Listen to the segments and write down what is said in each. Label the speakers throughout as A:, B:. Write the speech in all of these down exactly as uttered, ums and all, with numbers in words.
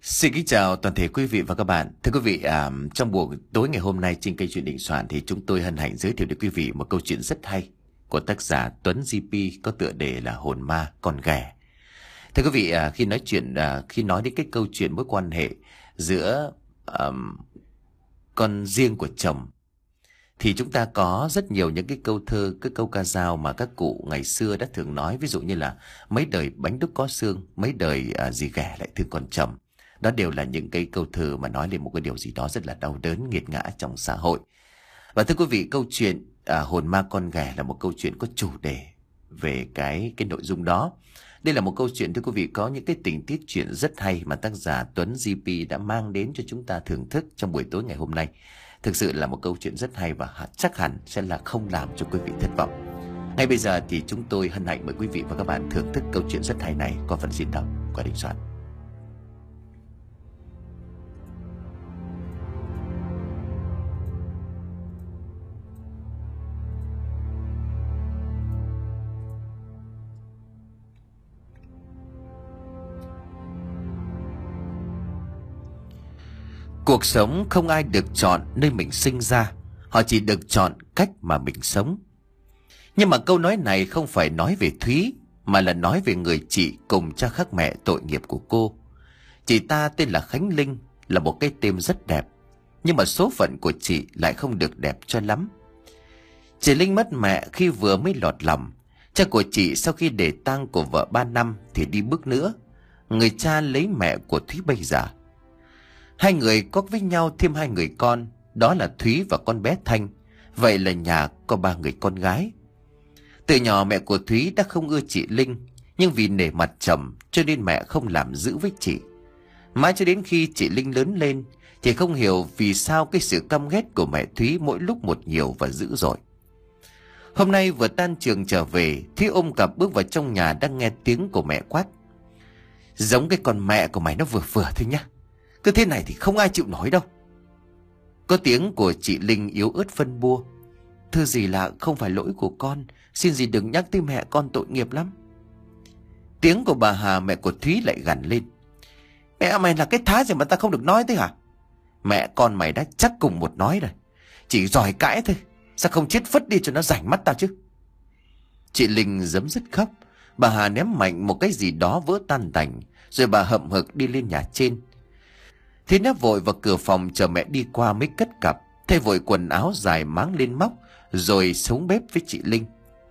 A: Xin kính chào toàn thể quý vị và các bạn. Thưa quý vị, à, trong buổi tối ngày hôm nay trên kênh Chuyện Đình Soạn thì chúng tôi hân hạnh giới thiệu đến quý vị một câu chuyện rất hay của tác giả Tuấn gi pi có tựa đề là Hồn Ma Con Ghẻ. Thưa quý vị, à, khi nói chuyện à, khi nói đến cái câu chuyện mối quan hệ giữa um, con riêng của chồng thì chúng ta có rất nhiều những cái câu thơ, cái câu ca dao mà các cụ ngày xưa đã thường nói, ví dụ như là mấy đời bánh đúc có xương, mấy đời à, dì ghẻ lại thương con chồng. Đó đều là những cái câu thơ mà nói lên một cái điều gì đó rất là đau đớn, nghiệt ngã trong xã hội. Và thưa quý vị, câu chuyện à, Hồn Ma Con Ghẻ là một câu chuyện có chủ đề về cái cái nội dung đó. Đây là một câu chuyện, thưa quý vị, có những cái tình tiết chuyện rất hay mà tác giả Tuấn gi pi đã mang đến cho chúng ta thưởng thức trong buổi tối ngày hôm nay. Thực sự là một câu chuyện rất hay và chắc hẳn sẽ là không làm cho quý vị thất vọng. Ngay bây giờ thì chúng tôi hân hạnh mời quý vị và các bạn thưởng thức câu chuyện rất hay này qua phần diễn đọc của Đình Soạn. Cuộc sống không ai được chọn nơi mình sinh ra, họ chỉ được chọn cách mà mình sống. Nhưng mà câu nói này không phải nói về Thúy, mà là nói về người chị cùng cha khác mẹ tội nghiệp của cô. Chị ta tên là Khánh Linh, là một cái tên rất đẹp, nhưng mà số phận của chị lại không được đẹp cho lắm. Chị Linh mất mẹ khi vừa mới lọt lòng. Cha của chị sau khi để tang của vợ ba năm thì đi bước nữa. Người cha lấy mẹ của Thúy bây giờ. Hai người có với nhau thêm hai người con, đó là Thúy và con bé Thanh. Vậy là nhà có ba người con gái. Từ nhỏ mẹ của Thúy đã không ưa chị Linh, nhưng vì nể mặt chồng cho nên mẹ không làm giữ với chị. Mãi cho đến khi chị Linh lớn lên thì không hiểu vì sao cái sự căm ghét của mẹ Thúy mỗi lúc một nhiều và dữ dội. Hôm nay vừa tan trường trở về, Thúy ôm cặp bước vào trong nhà đang nghe tiếng của mẹ quát: "Giống cái con mẹ của mày nó vừa vừa thôi nhá. Cứ thế này thì không ai chịu nổi đâu." Có tiếng của chị Linh yếu ớt phân bua: "Thưa dì là không phải lỗi của con, xin dì đừng nhắc tới mẹ con tội nghiệp lắm." Tiếng của bà Hà, mẹ của Thúy, lại gằn lên: "Mẹ mày là cái thá gì mà ta không được nói thế hả? Mẹ con mày đã chắc cùng một nói rồi, chỉ giỏi cãi thôi, sao không chết phất đi cho nó rảnh mắt tao chứ." Chị Linh giấm dứt khóc. Bà Hà ném mạnh một cái gì đó vỡ tan tành, rồi bà hậm hực đi lên nhà trên. Thế nó vội vào cửa phòng chờ mẹ đi qua mới cất cặp, thay vội quần áo dài máng lên móc, rồi xuống bếp với chị Linh.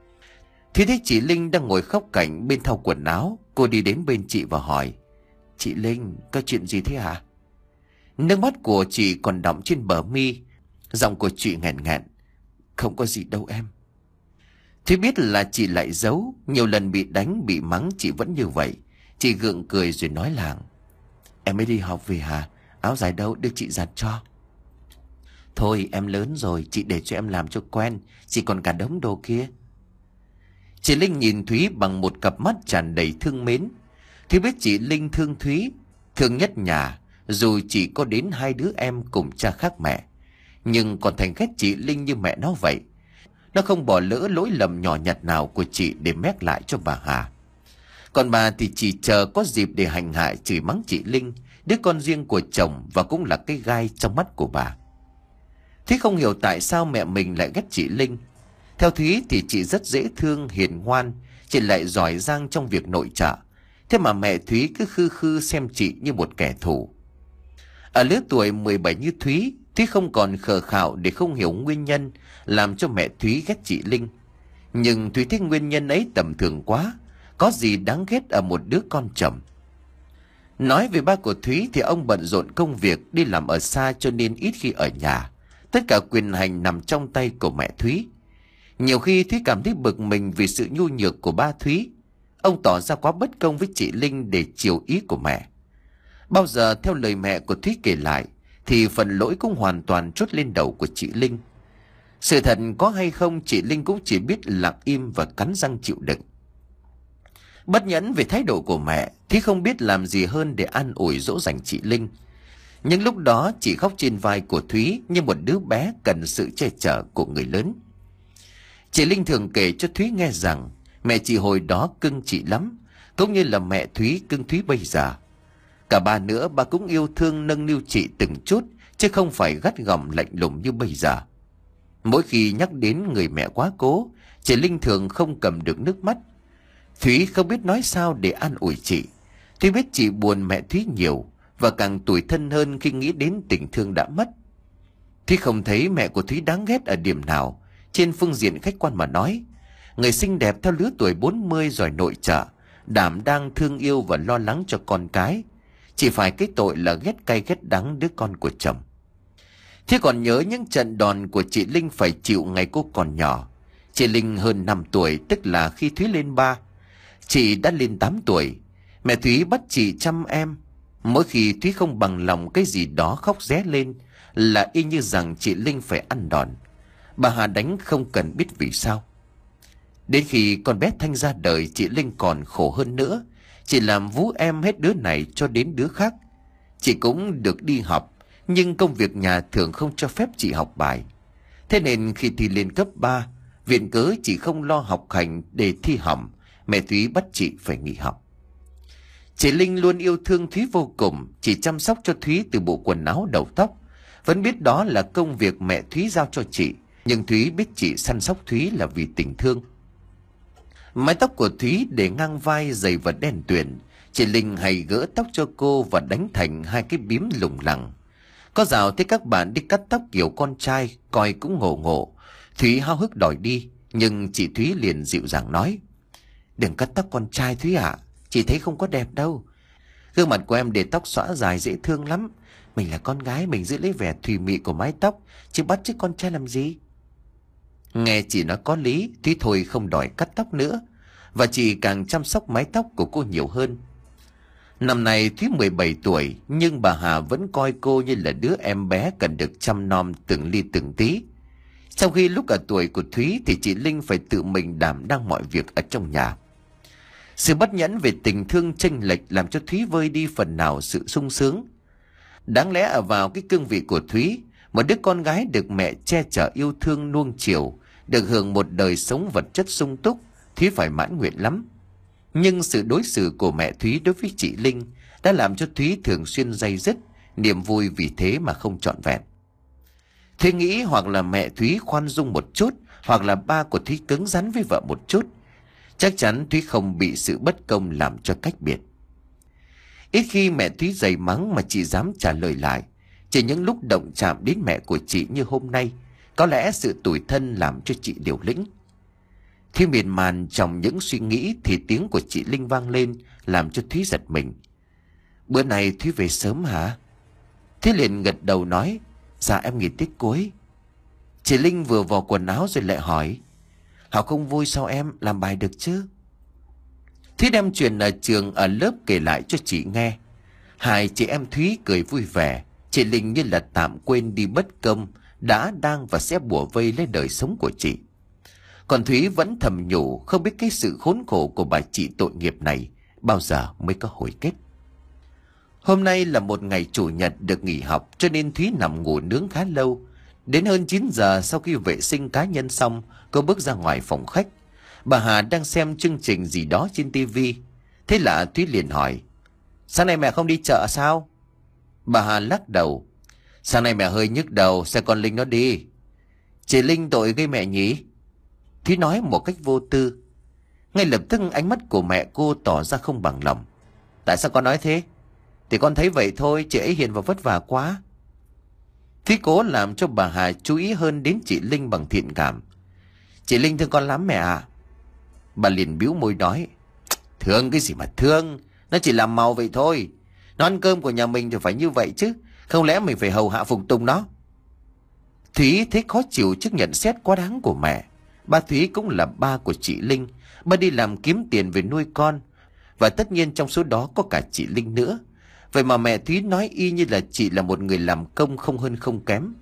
A: Thì thấy chị Linh đang ngồi khóc cảnh bên thau quần áo, cô đi đến bên chị và hỏi: "Chị Linh, có chuyện gì thế hả?" Nước mắt của chị còn đọng trên bờ mi, giọng của chị nghẹn nghẹn: "Không có gì đâu em." Thế biết là chị lại giấu, nhiều lần bị đánh bị mắng chị vẫn như vậy. Chị gượng cười rồi nói làng: "Em mới đi học về hả? Áo dài đâu, đưa chị giặt cho." "Thôi em lớn rồi, chị để cho em làm cho quen, chị còn cả đống đồ kia." Chị Linh nhìn Thúy bằng một cặp mắt tràn đầy thương mến. Thúy biết chị Linh thương Thúy, thương nhất nhà, dù chỉ có đến hai đứa em cùng cha khác mẹ, nhưng còn thành ghét chị Linh như mẹ nó vậy. Nó không bỏ lỡ lỗi lầm nhỏ nhặt nào của chị để mét lại cho bà Hà. Còn bà thì chỉ chờ có dịp để hành hạ chửi mắng chị Linh, đứa con riêng của chồng và cũng là cái gai trong mắt của bà. Thúy không hiểu tại sao mẹ mình lại ghét chị Linh. Theo Thúy thì chị rất dễ thương, hiền ngoan, chị lại giỏi giang trong việc nội trợ. Thế mà mẹ Thúy cứ khư khư xem chị như một kẻ thù. Ở lứa tuổi mười bảy như Thúy, Thúy không còn khờ khạo để không hiểu nguyên nhân làm cho mẹ Thúy ghét chị Linh. Nhưng Thúy thấy nguyên nhân ấy tầm thường quá, có gì đáng ghét ở một đứa con chồng. Nói về ba của Thúy thì ông bận rộn công việc, đi làm ở xa cho nên ít khi ở nhà. Tất cả quyền hành nằm trong tay của mẹ Thúy. Nhiều khi Thúy cảm thấy bực mình vì sự nhu nhược của ba Thúy. Ông tỏ ra quá bất công với chị Linh để chiều ý của mẹ. Bao giờ theo lời mẹ của Thúy kể lại thì phần lỗi cũng hoàn toàn trút lên đầu của chị Linh. Sự thật có hay không, chị Linh cũng chỉ biết lặng im và cắn răng chịu đựng. Bất nhẫn về thái độ của mẹ, Thúy không biết làm gì hơn để an ủi dỗ dành chị Linh. Nhưng lúc đó chị khóc trên vai của Thúy như một đứa bé cần sự che chở của người lớn. Chị Linh thường kể cho Thúy nghe rằng mẹ chị hồi đó cưng chị lắm, cũng như là mẹ Thúy cưng Thúy bây giờ. Cả ba nữa, bà cũng yêu thương nâng niu chị từng chút, chứ không phải gắt gỏng lạnh lùng như bây giờ. Mỗi khi nhắc đến người mẹ quá cố, chị Linh thường không cầm được nước mắt. Thúy không biết nói sao để an ủi chị. Thúy biết chị buồn mẹ Thúy nhiều, và càng tủi thân hơn khi nghĩ đến tình thương đã mất. Thúy không thấy mẹ của Thúy đáng ghét ở điểm nào. Trên phương diện khách quan mà nói, người xinh đẹp theo lứa tuổi bốn mươi rồi nội trợ, đảm đang thương yêu và lo lắng cho con cái. Chỉ phải cái tội là ghét cay ghét đắng đứa con của chồng. Thế còn nhớ những trận đòn của chị Linh phải chịu ngày cô còn nhỏ. Chị Linh hơn năm tuổi, tức là khi Thúy lên ba. Chị đã lên tám tuổi. Mẹ Thúy bắt chị chăm em. Mỗi khi Thúy không bằng lòng cái gì đó khóc ré lên, là y như rằng chị Linh phải ăn đòn. Bà Hà đánh không cần biết vì sao. Đến khi con bé Thanh ra đời, chị Linh còn khổ hơn nữa. Chị làm vú em hết đứa này cho đến đứa khác. Chị cũng được đi học, nhưng công việc nhà thường không cho phép chị học bài. Thế nên khi thi lên cấp ba, viện cớ chị không lo học hành để thi hỏng, mẹ Thúy bắt chị phải nghỉ học. Chị Linh luôn yêu thương Thúy vô cùng, chỉ chăm sóc cho Thúy từ bộ quần áo đầu tóc. Vẫn biết đó là công việc mẹ Thúy giao cho chị, nhưng Thúy biết chị săn sóc Thúy là vì tình thương. Mái tóc của Thúy để ngang vai dày và đen tuyền. Chị Linh hay gỡ tóc cho cô và đánh thành hai cái bím lủng lẳng. Có dạo thấy các bạn đi cắt tóc kiểu con trai, coi cũng ngộ ngộ. Thúy háo hức đòi đi, nhưng chị Thúy liền dịu dàng nói: "Đừng cắt tóc con trai Thúy ạ, chị thấy không có đẹp đâu. Gương mặt của em để tóc xõa dài dễ thương lắm. Mình là con gái, mình giữ lấy vẻ thùy mị của mái tóc, chứ bắt chước con trai làm gì?" Nghe chị nói có lý, Thúy thôi không đòi cắt tóc nữa, và chị càng chăm sóc mái tóc của cô nhiều hơn. Năm nay Thúy mười bảy tuổi, nhưng bà Hà vẫn coi cô như là đứa em bé cần được chăm nom từng ly từng tí. Trong khi lúc ở tuổi của Thúy thì chị Linh phải tự mình đảm đang mọi việc ở trong nhà. Sự bất nhẫn về tình thương chênh lệch làm cho Thúy vơi đi phần nào sự sung sướng. Đáng lẽ ở vào cái cương vị của Thúy, một đứa con gái được mẹ che chở yêu thương nuông chiều, được hưởng một đời sống vật chất sung túc, Thúy phải mãn nguyện lắm. Nhưng sự đối xử của mẹ Thúy đối với chị Linh đã làm cho Thúy thường xuyên day dứt, niềm vui vì thế mà không trọn vẹn. Thúy nghĩ hoặc là mẹ Thúy khoan dung một chút, hoặc là ba của Thúy cứng rắn với vợ một chút. Chắc chắn Thúy không bị sự bất công làm cho cách biệt. Ít khi mẹ Thúy giày mắng mà chị dám trả lời lại. Chỉ những lúc động chạm đến mẹ của chị như hôm nay, có lẽ sự tủi thân làm cho chị liều lĩnh. Khi miên man trong những suy nghĩ thì tiếng của chị Linh vang lên, làm cho Thúy giật mình. "Bữa này Thúy về sớm hả?" Thúy liền gật đầu nói: "Dạ em nghỉ tiết cuối." Chị Linh vừa vào quần áo rồi lại hỏi: "Học không vui sao em, làm bài được chứ?" Thúy đem chuyện ở trường ở lớp kể lại cho chị nghe. Hai chị em Thúy cười vui vẻ. Chị Linh như là tạm quên đi bất công đã, đang và sẽ bủa vây lấy đời sống của chị. Còn Thúy vẫn thầm nhủ không biết cái sự khốn khổ của bà chị tội nghiệp này bao giờ mới có hồi kết. Hôm nay là một ngày chủ nhật được nghỉ học, cho nên Thúy nằm ngủ nướng khá lâu. Đến hơn chín giờ, sau khi vệ sinh cá nhân xong, cô bước ra ngoài phòng khách. Bà Hà đang xem chương trình gì đó trên tivi. Thế là Thúy liền hỏi: "Sáng nay mẹ không đi chợ sao?" Bà Hà lắc đầu: "Sáng nay mẹ hơi nhức đầu, sao con Linh nó đi." "Chị Linh tội gây mẹ nhỉ?" Thúy nói một cách vô tư. Ngay lập tức ánh mắt của mẹ cô tỏ ra không bằng lòng. "Tại sao con nói thế?" "Thì con thấy vậy thôi, chị ấy hiền và vất vả quá." Thúy cố làm cho bà Hà chú ý hơn đến chị Linh bằng thiện cảm. "Chị Linh thương con lắm mẹ ạ." Bà liền bĩu môi nói: "Thương cái gì mà thương, nó chỉ làm màu vậy thôi. Nó ăn cơm của nhà mình thì phải như vậy chứ, không lẽ mình phải hầu hạ phục tùng nó?" Thúy thấy khó chịu trước nhận xét quá đáng của mẹ. Ba Thúy cũng là ba của chị Linh. Ba đi làm kiếm tiền về nuôi con, và tất nhiên trong số đó có cả chị Linh nữa. Vậy mà mẹ Thúy nói y như là chị là một người làm công không hơn không kém.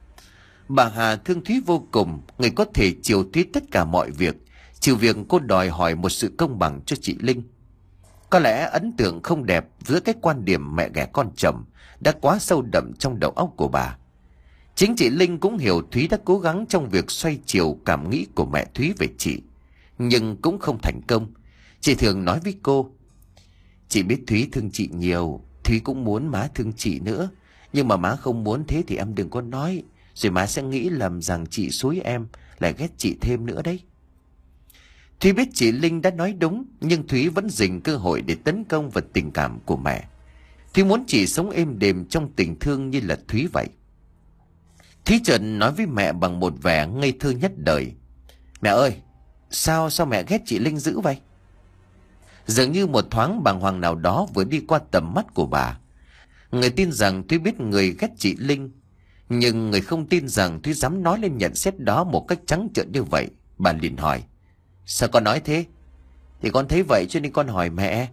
A: Bà Hà thương Thúy vô cùng, người có thể chiều Thúy tất cả mọi việc, trừ việc cô đòi hỏi một sự công bằng cho chị Linh. Có lẽ ấn tượng không đẹp giữa cái quan điểm mẹ ghẻ con chồng đã quá sâu đậm trong đầu óc của bà. Chính chị Linh cũng hiểu Thúy đã cố gắng trong việc xoay chiều cảm nghĩ của mẹ Thúy về chị, nhưng cũng không thành công. Chị thường nói với cô: "Chị biết Thúy thương chị nhiều, Thúy cũng muốn má thương chị nữa. Nhưng mà má không muốn thế thì em đừng có nói. Rồi má sẽ nghĩ lầm rằng chị xúi em, lại ghét chị thêm nữa đấy. Thúy biết chị Linh đã nói đúng, nhưng Thúy vẫn dình cơ hội để tấn công vào tình cảm của mẹ. Thúy muốn chị sống êm đềm trong tình thương như là Thúy vậy. Thúy chợt nói với mẹ bằng một vẻ ngây thơ nhất đời. Mẹ ơi, sao sao mẹ ghét chị Linh dữ vậy? Dường như một thoáng bàng hoàng nào đó vừa đi qua tầm mắt của bà. Người tin rằng Thúy biết người ghét chị Linh, nhưng người không tin rằng Thúy dám nói lên nhận xét đó một cách trắng trợn như vậy. Bà liền hỏi, sao con nói thế? Thì con thấy vậy cho nên con hỏi mẹ.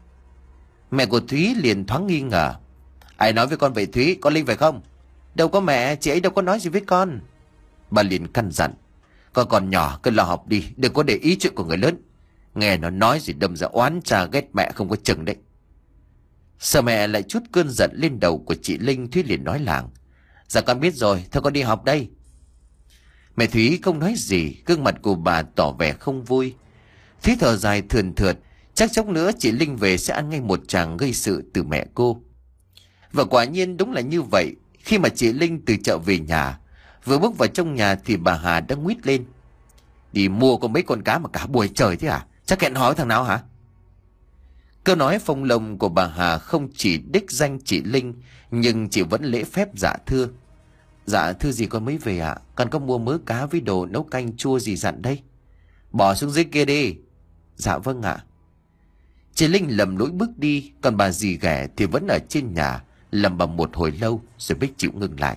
A: Mẹ của Thúy liền thoáng nghi ngờ. Ai nói với con vậy Thúy, con Linh phải không? Đâu có mẹ, chị ấy đâu có nói gì với con. Bà liền căn dặn, con còn nhỏ cứ lo học đi, đừng có để ý chuyện của người lớn. Nghe nó nói gì đâm ra oán cha ghét mẹ không có chừng đấy. Sợ mẹ lại chút cơn giận lên đầu của chị Linh, Thúy liền nói làng, dạ con biết rồi, thôi con đi học đây. Mẹ Thúy không nói gì, gương mặt của bà tỏ vẻ không vui. Thúy thở dài thườn thượt, chắc chốc nữa chị Linh về sẽ ăn ngay một tràng gây sự từ mẹ cô. Và quả nhiên đúng là như vậy. Khi mà chị Linh từ chợ về nhà, vừa bước vào trong nhà thì bà Hà đã nguýt lên. Đi mua có mấy con cá mà cả buổi trời thế à? Chắc hẹn hò với thằng nào hả? Câu nói phong lồng của bà Hà không chỉ đích danh chị Linh, nhưng chị vẫn lễ phép dạ thưa. Dạ thưa gì con mới về ạ? À? Con có mua mớ cá với đồ nấu canh chua gì dặn đây? Bỏ xuống dưới kia đi. Dạ vâng ạ. À. Chị Linh lầm lỗi bước đi, còn bà dì ghẻ thì vẫn ở trên nhà lầm bầm một hồi lâu rồi mới chịu ngừng lại.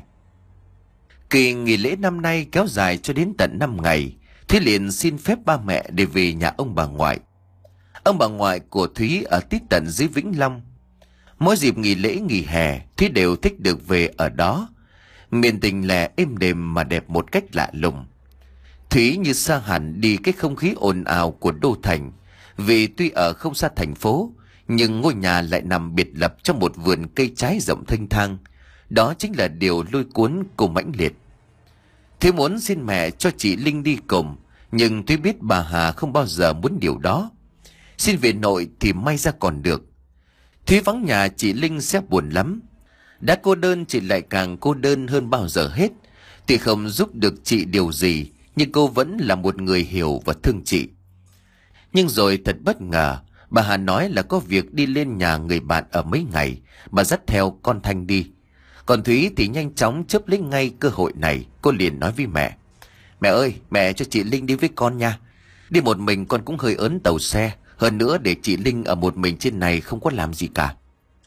A: Kỳ nghỉ lễ năm nay kéo dài cho đến tận năm ngày. Thúy liền xin phép ba mẹ để về nhà ông bà ngoại. Ông bà ngoại của Thúy ở tít tận dưới Vĩnh Long. Mỗi dịp nghỉ lễ nghỉ hè, Thúy đều thích được về ở đó. Miền tình lẻ êm đềm mà đẹp một cách lạ lùng. Thúy như xa hẳn đi cái không khí ồn ào của đô thành. Vì tuy ở không xa thành phố, nhưng ngôi nhà lại nằm biệt lập trong một vườn cây trái rộng thênh thang. Đó chính là điều lôi cuốn cô mãnh liệt. Thúy muốn xin mẹ cho chị Linh đi cùng, nhưng Thúy biết bà Hà không bao giờ muốn điều đó. Xin về nội thì may ra còn được. Thúy vắng nhà chị Linh sẽ buồn lắm. Đã cô đơn chị lại càng cô đơn hơn bao giờ hết. Tuy không giúp được chị điều gì, nhưng cô vẫn là một người hiểu và thương chị. Nhưng rồi thật bất ngờ, bà Hà nói là có việc đi lên nhà người bạn ở mấy ngày, bà dắt theo con Thanh đi. Còn Thúy thì nhanh chóng chớp lấy ngay cơ hội này, cô liền nói với mẹ. Mẹ ơi, mẹ cho chị Linh đi với con nha. Đi một mình con cũng hơi ớn tàu xe, hơn nữa để chị Linh ở một mình trên này không có làm gì cả.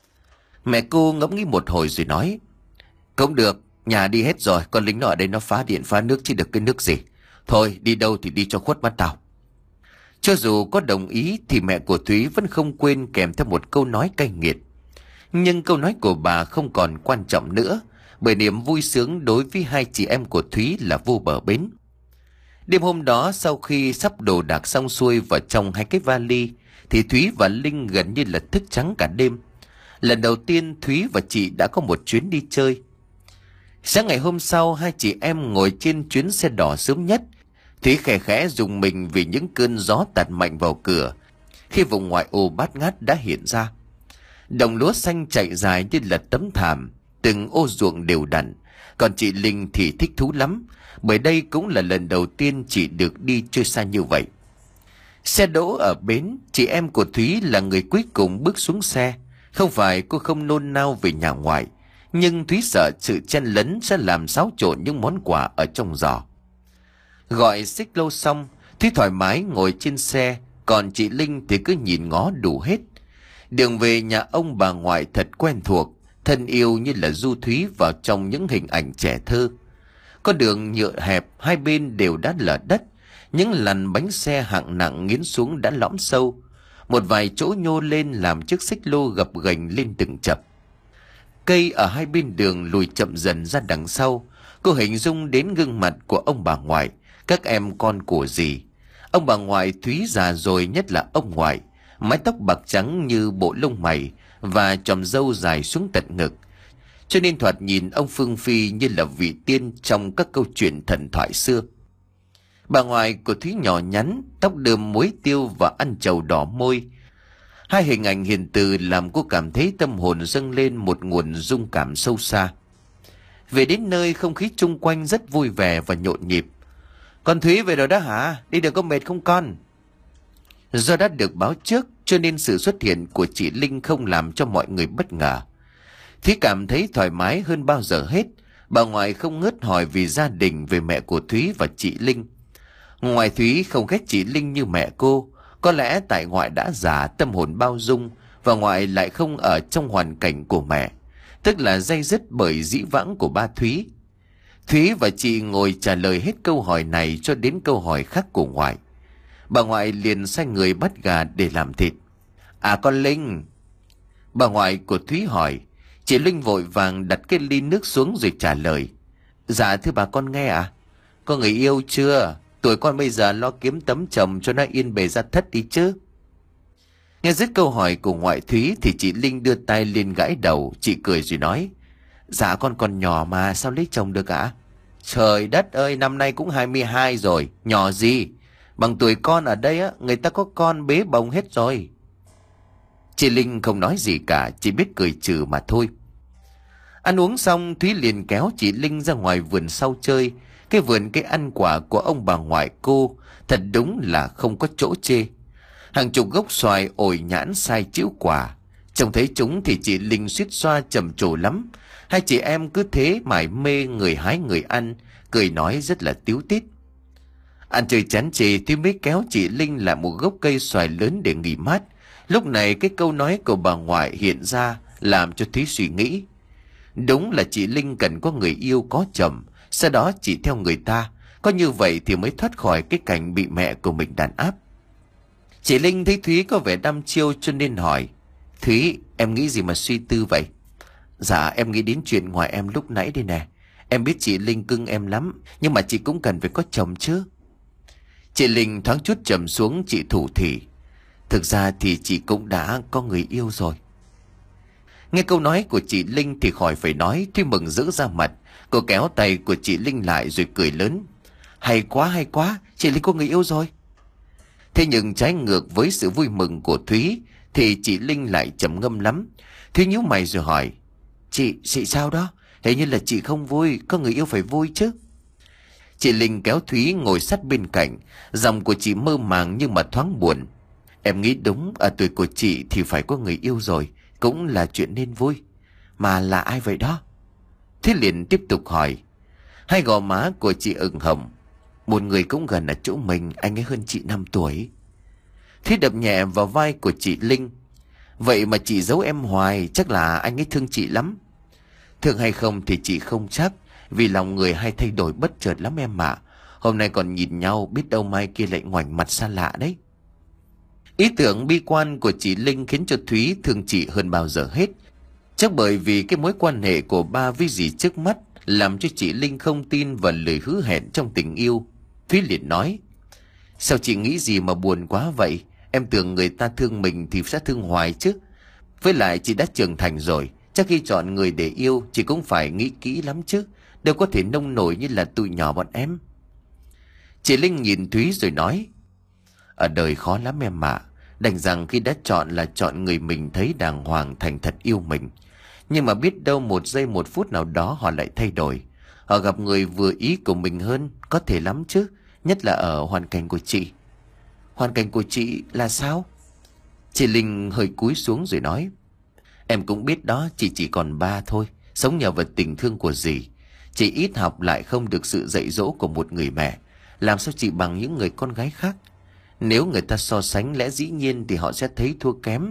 A: Mẹ cô ngẫm nghĩ một hồi rồi nói. Cũng được, nhà đi hết rồi, con lính nó ở đây nó phá điện phá nước chứ được cái nước gì. Thôi đi đâu thì đi cho khuất mắt tao. Cho dù có đồng ý thì mẹ của Thúy vẫn không quên kèm theo một câu nói cay nghiệt. Nhưng câu nói của bà không còn quan trọng nữa, bởi niềm vui sướng đối với hai chị em của Thúy là vô bờ bến. Đêm hôm đó, sau khi sắp đồ đạc xong xuôi vào trong hai cái vali, thì Thúy và Linh gần như là thức trắng cả đêm. Lần đầu tiên Thúy và chị đã có một chuyến đi chơi. Sáng ngày hôm sau, hai chị em ngồi trên chuyến xe đỏ sớm nhất. Thúy khẽ khẽ rùng mình vì những cơn gió tạt mạnh vào cửa khi vùng ngoại ô bát ngát đã hiện ra. Đồng lúa xanh chạy dài như là tấm thảm, từng ô ruộng đều đặn. Còn chị Linh thì thích thú lắm, bởi đây cũng là lần đầu tiên chị được đi chơi xa như vậy. Xe đỗ ở bến, chị em của Thúy là người cuối cùng bước xuống xe. Không phải cô không nôn nao về nhà ngoại, nhưng Thúy sợ sự chen lấn sẽ làm xáo trộn những món quà ở trong giỏ. Gọi xích lô xong, Thúy thoải mái ngồi trên xe, còn chị Linh thì cứ nhìn ngó đủ hết. Đường về nhà ông bà ngoại thật quen thuộc, thân yêu như là du Thúy vào trong những hình ảnh trẻ thơ. Con đường nhựa hẹp, hai bên đều đã lở đất, những lằn bánh xe hạng nặng nghiến xuống đã lõm sâu. Một vài chỗ nhô lên làm chiếc xích lô gập ghềnh lên từng chập. Cây ở hai bên đường lùi chậm dần ra đằng sau. Cô hình dung đến gương mặt của ông bà ngoại, các em con của dì. Ông bà ngoại Thúy già rồi, nhất là ông ngoại, mái tóc bạc trắng như bộ lông mày và chòm râu dài xuống tận ngực, cho nên thoạt nhìn ông phương phi như là vị tiên trong các câu chuyện thần thoại xưa. Bà ngoại của Thúy nhỏ nhắn, tóc đơm muối tiêu và ăn trầu đỏ môi. Hai hình ảnh hiền từ làm cô cảm thấy tâm hồn dâng lên một nguồn rung cảm sâu xa. Về đến nơi, không khí chung quanh rất vui vẻ và nhộn nhịp. Con Thúy về rồi đó hả? Đi được có mệt không con? Do đã được báo trước cho nên sự xuất hiện của chị Linh không làm cho mọi người bất ngờ. Thúy cảm thấy thoải mái hơn bao giờ hết. Bà ngoại không ngớt hỏi vì gia đình, về mẹ của Thúy và chị Linh. Ngoại Thúy không ghét chị Linh như mẹ cô. Có lẽ tại ngoại đã già, tâm hồn bao dung, và ngoại lại không ở trong hoàn cảnh của mẹ, tức là day dứt bởi dĩ vãng của ba Thúy. Thúy và chị ngồi trả lời hết câu hỏi này cho đến câu hỏi khác của ngoại. Bà ngoại liền sai người bắt gà để làm thịt. À con Linh. Bà ngoại của Thúy hỏi. Chị Linh vội vàng đặt cái ly nước xuống rồi trả lời. Dạ thưa bà, con nghe ạ. À? Có người yêu chưa? Tuổi con bây giờ lo kiếm tấm chồng cho nó yên bề ra thất đi chứ. Nghe dứt câu hỏi của ngoại Thúy thì chị Linh đưa tay lên gãi đầu. Chị cười rồi nói. Dạ con còn nhỏ mà sao lấy chồng được ạ? À? Trời đất ơi, năm nay cũng hai mươi hai rồi, nhỏ gì? Bằng tuổi con ở đây á, người ta có con bế bồng hết rồi. Chị Linh không nói gì cả, chỉ biết cười trừ mà thôi. Ăn uống xong, Thúy liền kéo chị Linh ra ngoài vườn sau chơi. Cái vườn cây ăn quả của ông bà ngoại cô thật đúng là không có chỗ chê. Hàng chục gốc xoài, ổi, nhãn, sai chĩu quả. Trông thấy chúng thì chị Linh suýt xoa trầm trồ lắm. Hai chị em cứ thế mải mê, người hái người ăn, cười nói rất là tíu tít. Ăn chơi chán chê, Thúy mới kéo chị Linh lại một gốc cây xoài lớn để nghỉ mát. Lúc này cái câu nói của bà ngoại hiện ra làm cho Thúy suy nghĩ. Đúng là chị Linh cần có người yêu có chồng, sau đó chỉ theo người ta. Có như vậy thì mới thoát khỏi cái cảnh bị mẹ của mình đàn áp. Chị Linh thấy Thúy có vẻ đăm chiêu cho nên hỏi. Thúy, em nghĩ gì mà suy tư vậy? Dạ em nghĩ đến chuyện ngoài em lúc nãy đây nè. Em biết chị Linh cưng em lắm, nhưng mà chị cũng cần phải có chồng chứ. Chị Linh thoáng chút trầm xuống, chị thủ thỉ. Thực ra thì chị cũng đã có người yêu rồi. Nghe câu nói của chị Linh thì khỏi phải nói, Thúy mừng rỡ ra mặt. Cô kéo tay của chị Linh lại rồi cười lớn. Hay quá hay quá, chị Linh có người yêu rồi. Thế nhưng trái ngược với sự vui mừng của Thúy thì chị Linh lại trầm ngâm lắm. Thúy nhíu mày rồi hỏi. Chị, chị sao đó? Hình như là chị không vui, có người yêu phải vui chứ. Chị Linh kéo Thúy ngồi sát bên cạnh. Giọng của chị mơ màng nhưng mà thoáng buồn. Em nghĩ đúng, ở tuổi của chị thì phải có người yêu rồi, cũng là chuyện nên vui. Mà là ai vậy đó? Thế liền tiếp tục hỏi. Hai gò má của chị ửng hồng. Một người cũng gần ở chỗ mình, anh ấy hơn chị năm tuổi. Thế đập nhẹ vào vai của chị Linh. Vậy mà chị giấu em hoài, chắc là anh ấy thương chị lắm. Thương hay không thì chị không chắc, vì lòng người hay thay đổi bất chợt lắm em ạ. Hôm nay còn nhìn nhau, biết đâu mai kia lại ngoảnh mặt xa lạ đấy. Ý tưởng bi quan của chị Linh khiến cho Thúy thương chị hơn bao giờ hết. Chắc bởi vì cái mối quan hệ của ba với dì trước mắt làm cho chị Linh không tin vào lời hứa hẹn trong tình yêu. Thúy liền nói. Sao chị nghĩ gì mà buồn quá vậy? Em tưởng người ta thương mình thì sẽ thương hoài chứ. Với lại chị đã trưởng thành rồi, chắc khi chọn người để yêu chị cũng phải nghĩ kỹ lắm chứ. Đâu có thể nông nổi như là tụi nhỏ bọn em. Chị Linh nhìn Thúy rồi nói. Ở đời khó lắm em ạ. Đành rằng khi đã chọn là chọn người mình thấy đàng hoàng, thành thật yêu mình. Nhưng mà biết đâu một giây một phút nào đó họ lại thay đổi. Họ gặp người vừa ý của mình hơn, có thể lắm chứ. Nhất là ở hoàn cảnh của chị. Hoàn cảnh của chị là sao? Chị Linh hơi cúi xuống rồi nói. Em cũng biết đó, chị chỉ còn ba thôi. Sống nhờ vào tình thương của dì. Chị ít học lại không được sự dạy dỗ của một người mẹ. Làm sao chị bằng những người con gái khác? Nếu người ta so sánh lẽ dĩ nhiên thì họ sẽ thấy thua kém.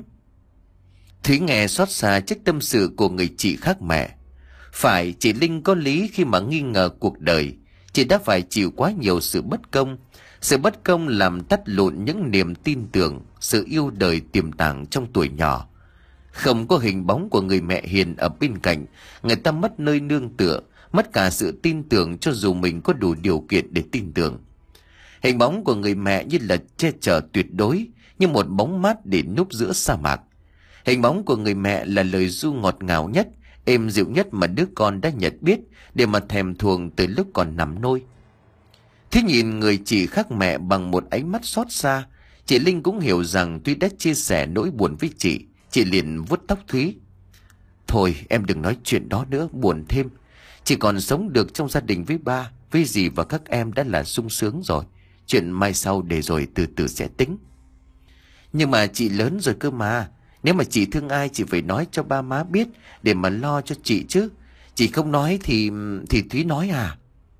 A: Thúy nghe xót xa trước tâm sự của người chị khác mẹ. Phải, chị Linh có lý khi mà nghi ngờ cuộc đời. Chị đã phải chịu quá nhiều sự bất công. Sự bất công làm tắt lụn những niềm tin tưởng, sự yêu đời tiềm tàng trong tuổi nhỏ. Không có hình bóng của người mẹ hiền ở bên cạnh, người ta mất nơi nương tựa, mất cả sự tin tưởng cho dù mình có đủ điều kiện để tin tưởng. Hình bóng của người mẹ như là che chở tuyệt đối, như một bóng mát để núp giữa sa mạc. Hình bóng của người mẹ là lời ru ngọt ngào nhất, êm dịu nhất mà đứa con đã nhận biết để mà thèm thuồng từ lúc còn nằm nôi. Thế nhìn người chị khác mẹ bằng một ánh mắt xót xa, Chị Linh cũng hiểu rằng Thúy đã chia sẻ nỗi buồn với chị. Chị liền vuốt tóc Thúy. Thôi em đừng nói chuyện đó nữa, buồn thêm. Chị còn sống được trong gia đình với ba, với dì và các em đã là sung sướng rồi. Chuyện mai sau để rồi từ từ sẽ tính. Nhưng mà chị lớn rồi cơ mà. Nếu mà chị thương ai chị phải nói cho ba má biết để mà lo cho chị chứ. Chị không nói thì... thì Thúy nói à?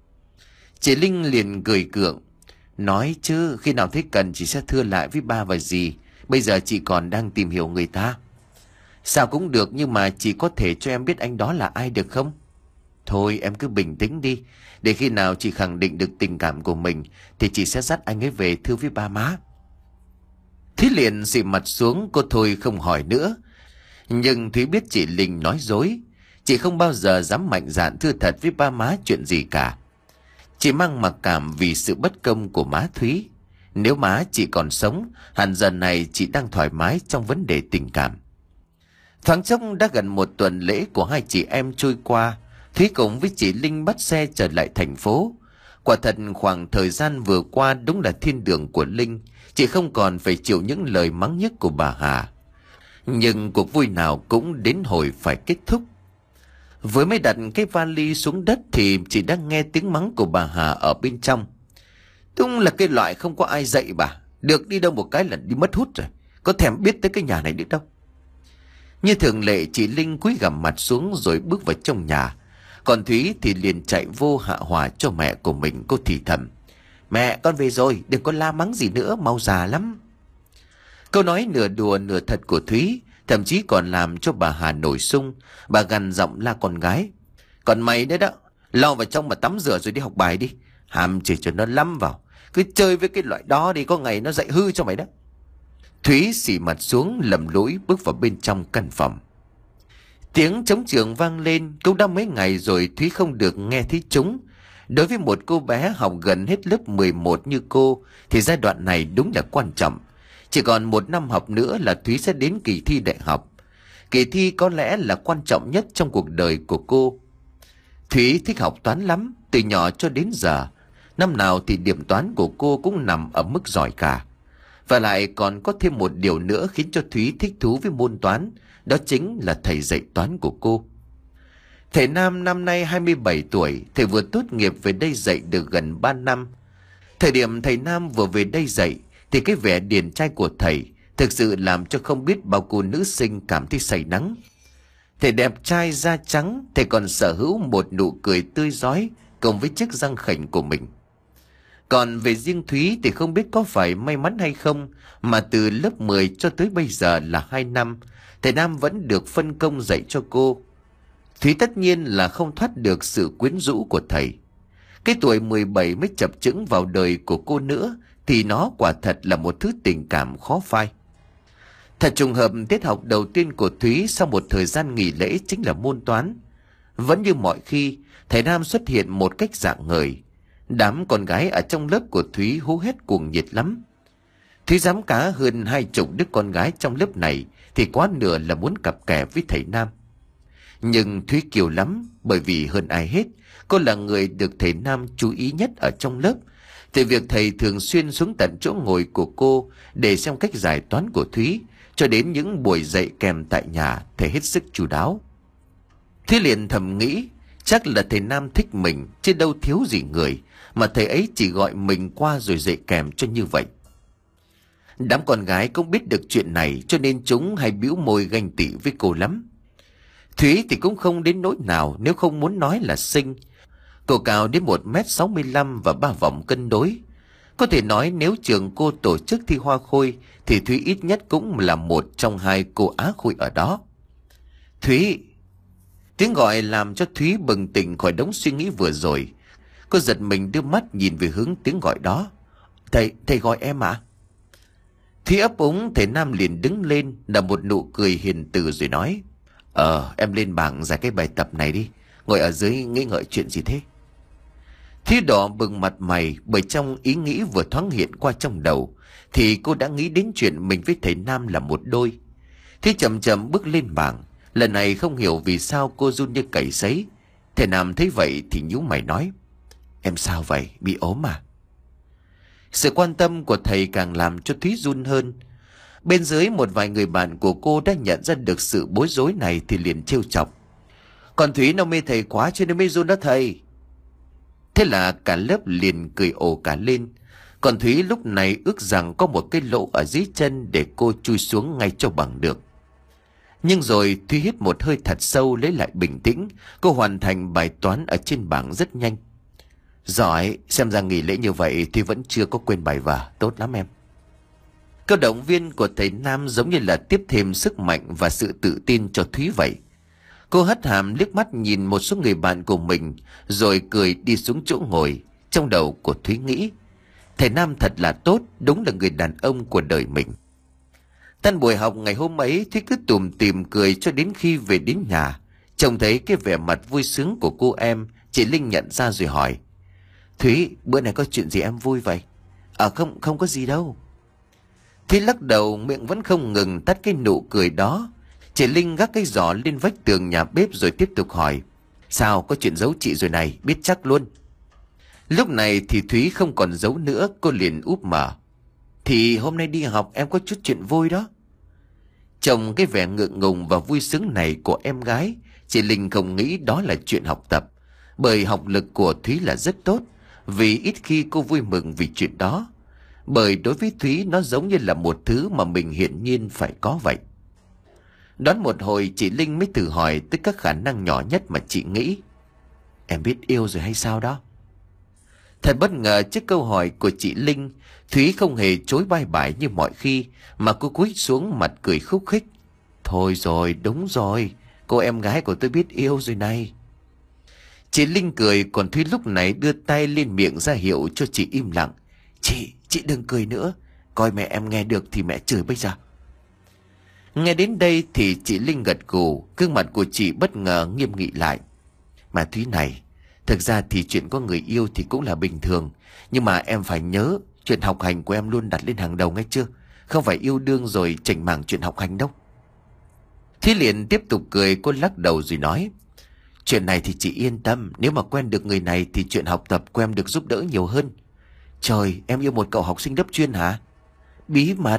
A: Chị Linh liền cười gượng. Nói chứ, khi nào thấy cần chị sẽ thưa lại với ba và dì. Bây giờ chị còn đang tìm hiểu người ta. Sao cũng được, nhưng mà chị có thể cho em biết anh đó là ai được không? Thôi em cứ bình tĩnh đi. Để khi nào chị khẳng định được tình cảm của mình thì chị sẽ dắt anh ấy về thưa với ba má. Thúy liền xị mặt xuống, cô thôi không hỏi nữa. Nhưng Thúy biết chị Linh nói dối. Chị không bao giờ dám mạnh dạn thưa thật với ba má chuyện gì cả. Chị mang mặc cảm vì sự bất công của má Thúy. Nếu má chị còn sống, hẳn giờ này chị đang thoải mái trong vấn đề tình cảm. Thoáng chốc đã gần một tuần lễ của hai chị em trôi qua. Thúy cùng với chị Linh bắt xe trở lại thành phố. Quả thật khoảng thời gian vừa qua đúng là thiên đường của Linh. Chị không còn phải chịu những lời mắng nhiếc của bà Hà. Nhưng cuộc vui nào cũng đến hồi phải kết thúc. Vừa mới đặt cái vali xuống đất thì chị đã nghe tiếng mắng của bà Hà ở bên trong. Đúng là cái loại không có ai dạy bà. Được đi đâu một cái là đi mất hút rồi. Có thèm biết tới cái nhà này nữa đâu. Như thường lệ, chị Linh cúi gằm mặt xuống rồi bước vào trong nhà. Còn Thúy thì liền chạy vô hạ hòa cho mẹ của mình. Cô thì thầm. Mẹ, con về rồi, đừng có la mắng gì nữa, mau già lắm. Câu nói nửa đùa nửa thật của Thúy thậm chí còn làm cho bà Hà nổi sung. Bà gằn giọng la con gái. Còn mày đấy đó, lao vào trong mà tắm rửa rồi đi học bài đi. Hàm chỉ cho nó lắm vào. Cứ chơi với cái loại đó đi, có ngày nó dạy hư cho mày đó. Thúy xỉ mặt xuống lầm lũi bước vào bên trong căn phòng. Tiếng trống trường vang lên. Cũng đã mấy ngày rồi Thúy không được nghe thấy chúng. Đối với một cô bé học gần hết lớp mười một như cô thì giai đoạn này đúng là quan trọng. Chỉ còn một năm học nữa là Thúy sẽ đến kỳ thi đại học. Kỳ thi có lẽ là quan trọng nhất trong cuộc đời của cô. Thúy thích học toán lắm, từ nhỏ cho đến giờ. Năm nào thì điểm toán của cô cũng nằm ở mức giỏi cả. Và lại còn có thêm một điều nữa khiến cho Thúy thích thú với môn toán. Đó chính là thầy dạy toán của cô. Thầy Nam năm nay hai mươi bảy tuổi, thầy vừa tốt nghiệp về đây dạy được gần ba năm. Thời điểm thầy Nam vừa về đây dạy thì cái vẻ điển trai của thầy thực sự làm cho không biết bao cô nữ sinh cảm thấy say nắng. Thầy đẹp trai da trắng, thầy còn sở hữu một nụ cười tươi rói cùng với chiếc răng khểnh của mình. Còn về riêng Thúy thì không biết có phải may mắn hay không mà từ lớp mười cho tới bây giờ là hai năm, thầy Nam vẫn được phân công dạy cho cô. Thúy tất nhiên là không thoát được sự quyến rũ của thầy. Cái tuổi mười bảy mới chập chững vào đời của cô nữa thì nó quả thật là một thứ tình cảm khó phai. Thật trùng hợp, tiết học đầu tiên của Thúy sau một thời gian nghỉ lễ chính là môn toán. Vẫn như mọi khi, thầy Nam xuất hiện một cách rạng ngời. Đám con gái ở trong lớp của Thúy hú hét cuồng nhiệt lắm. Thúy dám cá hơn hai chục đứa con gái trong lớp này thì quá nửa là muốn cặp kè với thầy Nam. Nhưng Thúy kiêu lắm, bởi vì hơn ai hết, cô là người được thầy Nam chú ý nhất ở trong lớp. Thì việc thầy thường xuyên xuống tận chỗ ngồi của cô để xem cách giải toán của Thúy, cho đến những buổi dạy kèm tại nhà, thầy hết sức chu đáo. Thúy liền thầm nghĩ, chắc là thầy Nam thích mình, chứ đâu thiếu gì người, mà thầy ấy chỉ gọi mình qua rồi dạy kèm cho như vậy. Đám con gái cũng biết được chuyện này, cho nên chúng hay bĩu môi ganh tị với cô lắm. Thúy thì cũng không đến nỗi nào, nếu không muốn nói là xinh. Cô cao đến một mét sáu mươi lăm và ba vòng cân đối. Có thể nói nếu trường cô tổ chức thi hoa khôi thì Thúy ít nhất cũng là một trong hai cô á khôi ở đó. Thúy! Tiếng gọi làm cho Thúy bừng tỉnh khỏi đống suy nghĩ vừa rồi. Cô giật mình đưa mắt nhìn về hướng tiếng gọi đó. Thầy, thầy gọi em ạ? À? Thúy ấp úng, thầy Nam liền đứng lên, nở một nụ cười hiền từ rồi nói. Ờ, em lên bảng giải cái bài tập này đi. Ngồi ở dưới nghĩ ngợi chuyện gì thế? Thúy đỏ bừng mặt mày, bởi trong ý nghĩ vừa thoáng hiện qua trong đầu thì cô đã nghĩ đến chuyện mình với thầy Nam là một đôi. Thúy chậm chậm bước lên bảng. Lần này không hiểu vì sao cô run như cầy sấy. Thầy Nam thấy vậy thì nhíu mày nói. Em sao vậy? Bị ốm à? Sự quan tâm của thầy càng làm cho Thúy run hơn. Bên dưới một vài người bạn của cô đã nhận ra được sự bối rối này thì liền trêu chọc: "Còn Thúy nó mê thầy quá cho nên mới run đó thầy." Thế là cả lớp liền cười ồ cả lên. Còn Thúy lúc này ước rằng có một cái lỗ ở dưới chân để cô chui xuống ngay cho bằng được. Nhưng rồi Thúy hít một hơi thật sâu lấy lại bình tĩnh. Cô hoàn thành bài toán ở trên bảng rất nhanh. "Giỏi, xem ra nghỉ lễ như vậy thì vẫn chưa có quên bài vở, tốt lắm em." Câu động viên của thầy Nam giống như là tiếp thêm sức mạnh và sự tự tin cho Thúy vậy. Cô hất hàm liếc mắt nhìn một số người bạn của mình rồi cười đi xuống chỗ ngồi. Trong đầu của Thúy nghĩ, thầy Nam thật là tốt, đúng là người đàn ông của đời mình. Tan buổi học ngày hôm ấy, Thúy cứ tủm tỉm cười cho đến khi về đến nhà. Trông thấy cái vẻ mặt vui sướng của cô em, chị Linh nhận ra rồi hỏi: "Thúy, bữa nay có chuyện gì em vui vậy?" "À không, không có gì đâu." Thúy lắc đầu, miệng vẫn không ngừng tắt cái nụ cười đó. Chị Linh gác cái giỏ lên vách tường nhà bếp rồi tiếp tục hỏi: "Sao, có chuyện giấu chị rồi này, biết chắc luôn." Lúc này thì Thúy không còn giấu nữa, cô liền úp mở: "Thì hôm nay đi học em có chút chuyện vui đó." Trông cái vẻ ngượng ngùng và vui sướng này của em gái, chị Linh không nghĩ đó là chuyện học tập. Bởi học lực của Thúy là rất tốt, vì ít khi cô vui mừng vì chuyện đó. Bởi đối với Thúy nó giống như là một thứ mà mình hiển nhiên phải có vậy. Đoán một hồi chị Linh mới thử hỏi tới các khả năng nhỏ nhất mà chị nghĩ: "Em biết yêu rồi hay sao đó?" Thật bất ngờ trước câu hỏi của chị Linh, Thúy không hề chối bye bye như mọi khi, mà cô cúi xuống mặt cười khúc khích: "Thôi rồi, đúng rồi, cô em gái của tôi biết yêu rồi này." Chị Linh cười, còn Thúy lúc này đưa tay lên miệng ra hiệu cho chị im lặng. Chị, chị đừng cười nữa, coi mẹ em nghe được thì mẹ chửi bây giờ." Nghe đến đây thì chị Linh gật gù, gương mặt của chị bất ngờ nghiêm nghị lại: "Mà Thúy này, thực ra thì chuyện có người yêu thì cũng là bình thường. Nhưng mà em phải nhớ, chuyện học hành của em luôn đặt lên hàng đầu nghe chưa? Không phải yêu đương rồi chảnh mảng chuyện học hành đâu." Thúy liền tiếp tục cười, cô lắc đầu rồi nói: "Chuyện này thì chị yên tâm, nếu mà quen được người này thì chuyện học tập của em được giúp đỡ nhiều hơn." "Trời, em yêu một cậu học sinh lớp chuyên hả?" "Bí mật."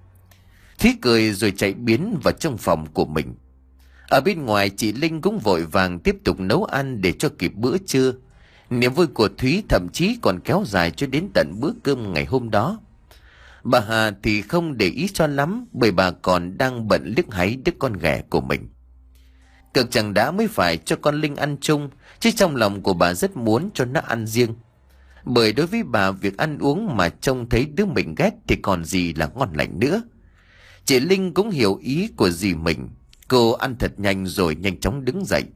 A: Thúy cười rồi chạy biến vào trong phòng của mình. Ở bên ngoài chị Linh cũng vội vàng tiếp tục nấu ăn để cho kịp bữa trưa. Niềm vui của Thúy thậm chí còn kéo dài cho đến tận bữa cơm ngày hôm đó. Bà Hà thì không để ý cho lắm, bởi bà còn đang bận liếc háy đứa con ghẻ của mình. Cực chẳng đã mới phải cho con Linh ăn chung, chứ trong lòng của bà rất muốn cho nó ăn riêng. Bởi đối với bà, việc ăn uống mà trông thấy đứa mình ghét thì còn gì là ngon lành nữa. Chị Linh cũng hiểu ý của dì mình. Cô ăn thật nhanh rồi nhanh chóng đứng dậy.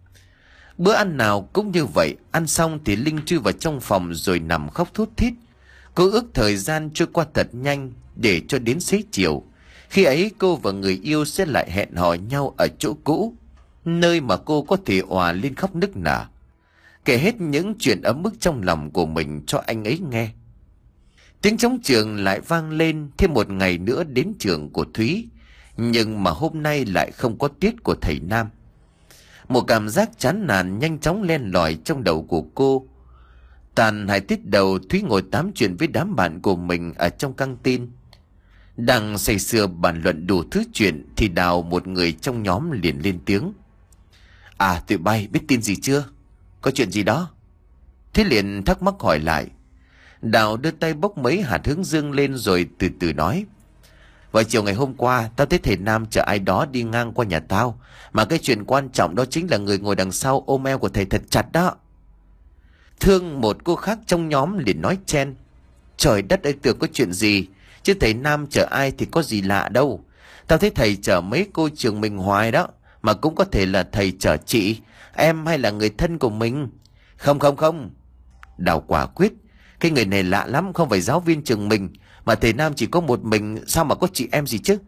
A: Bữa ăn nào cũng như vậy, ăn xong thì Linh chui vào trong phòng rồi nằm khóc thút thít. Cô ước thời gian trôi qua thật nhanh để cho đến xế chiều. Khi ấy cô và người yêu sẽ lại hẹn hò nhau ở chỗ cũ, nơi mà cô có thể òa lên khóc nức nở, kể hết những chuyện ấm ức trong lòng của mình cho anh ấy nghe. Tiếng trống trường lại vang lên, thêm một ngày nữa đến trường của Thúy. Nhưng mà hôm nay lại không có tiết của thầy Nam. Một cảm giác chán nản nhanh chóng len lỏi trong đầu của cô. Tàn hai tiết đầu, Thúy ngồi tám chuyện với đám bạn của mình ở trong căng tin. Đang say sưa bàn luận đủ thứ chuyện thì Đào, một người trong nhóm, liền lên tiếng: "À, tụi bay biết tin gì chưa? Có chuyện gì đó?" Thế liền thắc mắc hỏi lại. Đào đưa tay bốc mấy hạt hướng dương lên rồi từ từ nói: "Vào chiều ngày hôm qua, tao thấy thầy Nam chở ai đó đi ngang qua nhà tao. Mà cái chuyện quan trọng đó chính là người ngồi đằng sau ôm eo của thầy thật chặt đó." Thương, một cô khác trong nhóm, liền nói chen: "Trời đất ơi, tưởng có chuyện gì, chứ thầy Nam chở ai thì có gì lạ đâu. Tao thấy thầy chở mấy cô trường mình hoài đó, mà cũng có thể là thầy chở chị, em hay là người thân của mình." "Không không không." Đào quả quyết: "Cái người này lạ lắm, không phải giáo viên trường mình, mà thầy Nam chỉ có một mình, sao mà có chị em gì chứ?"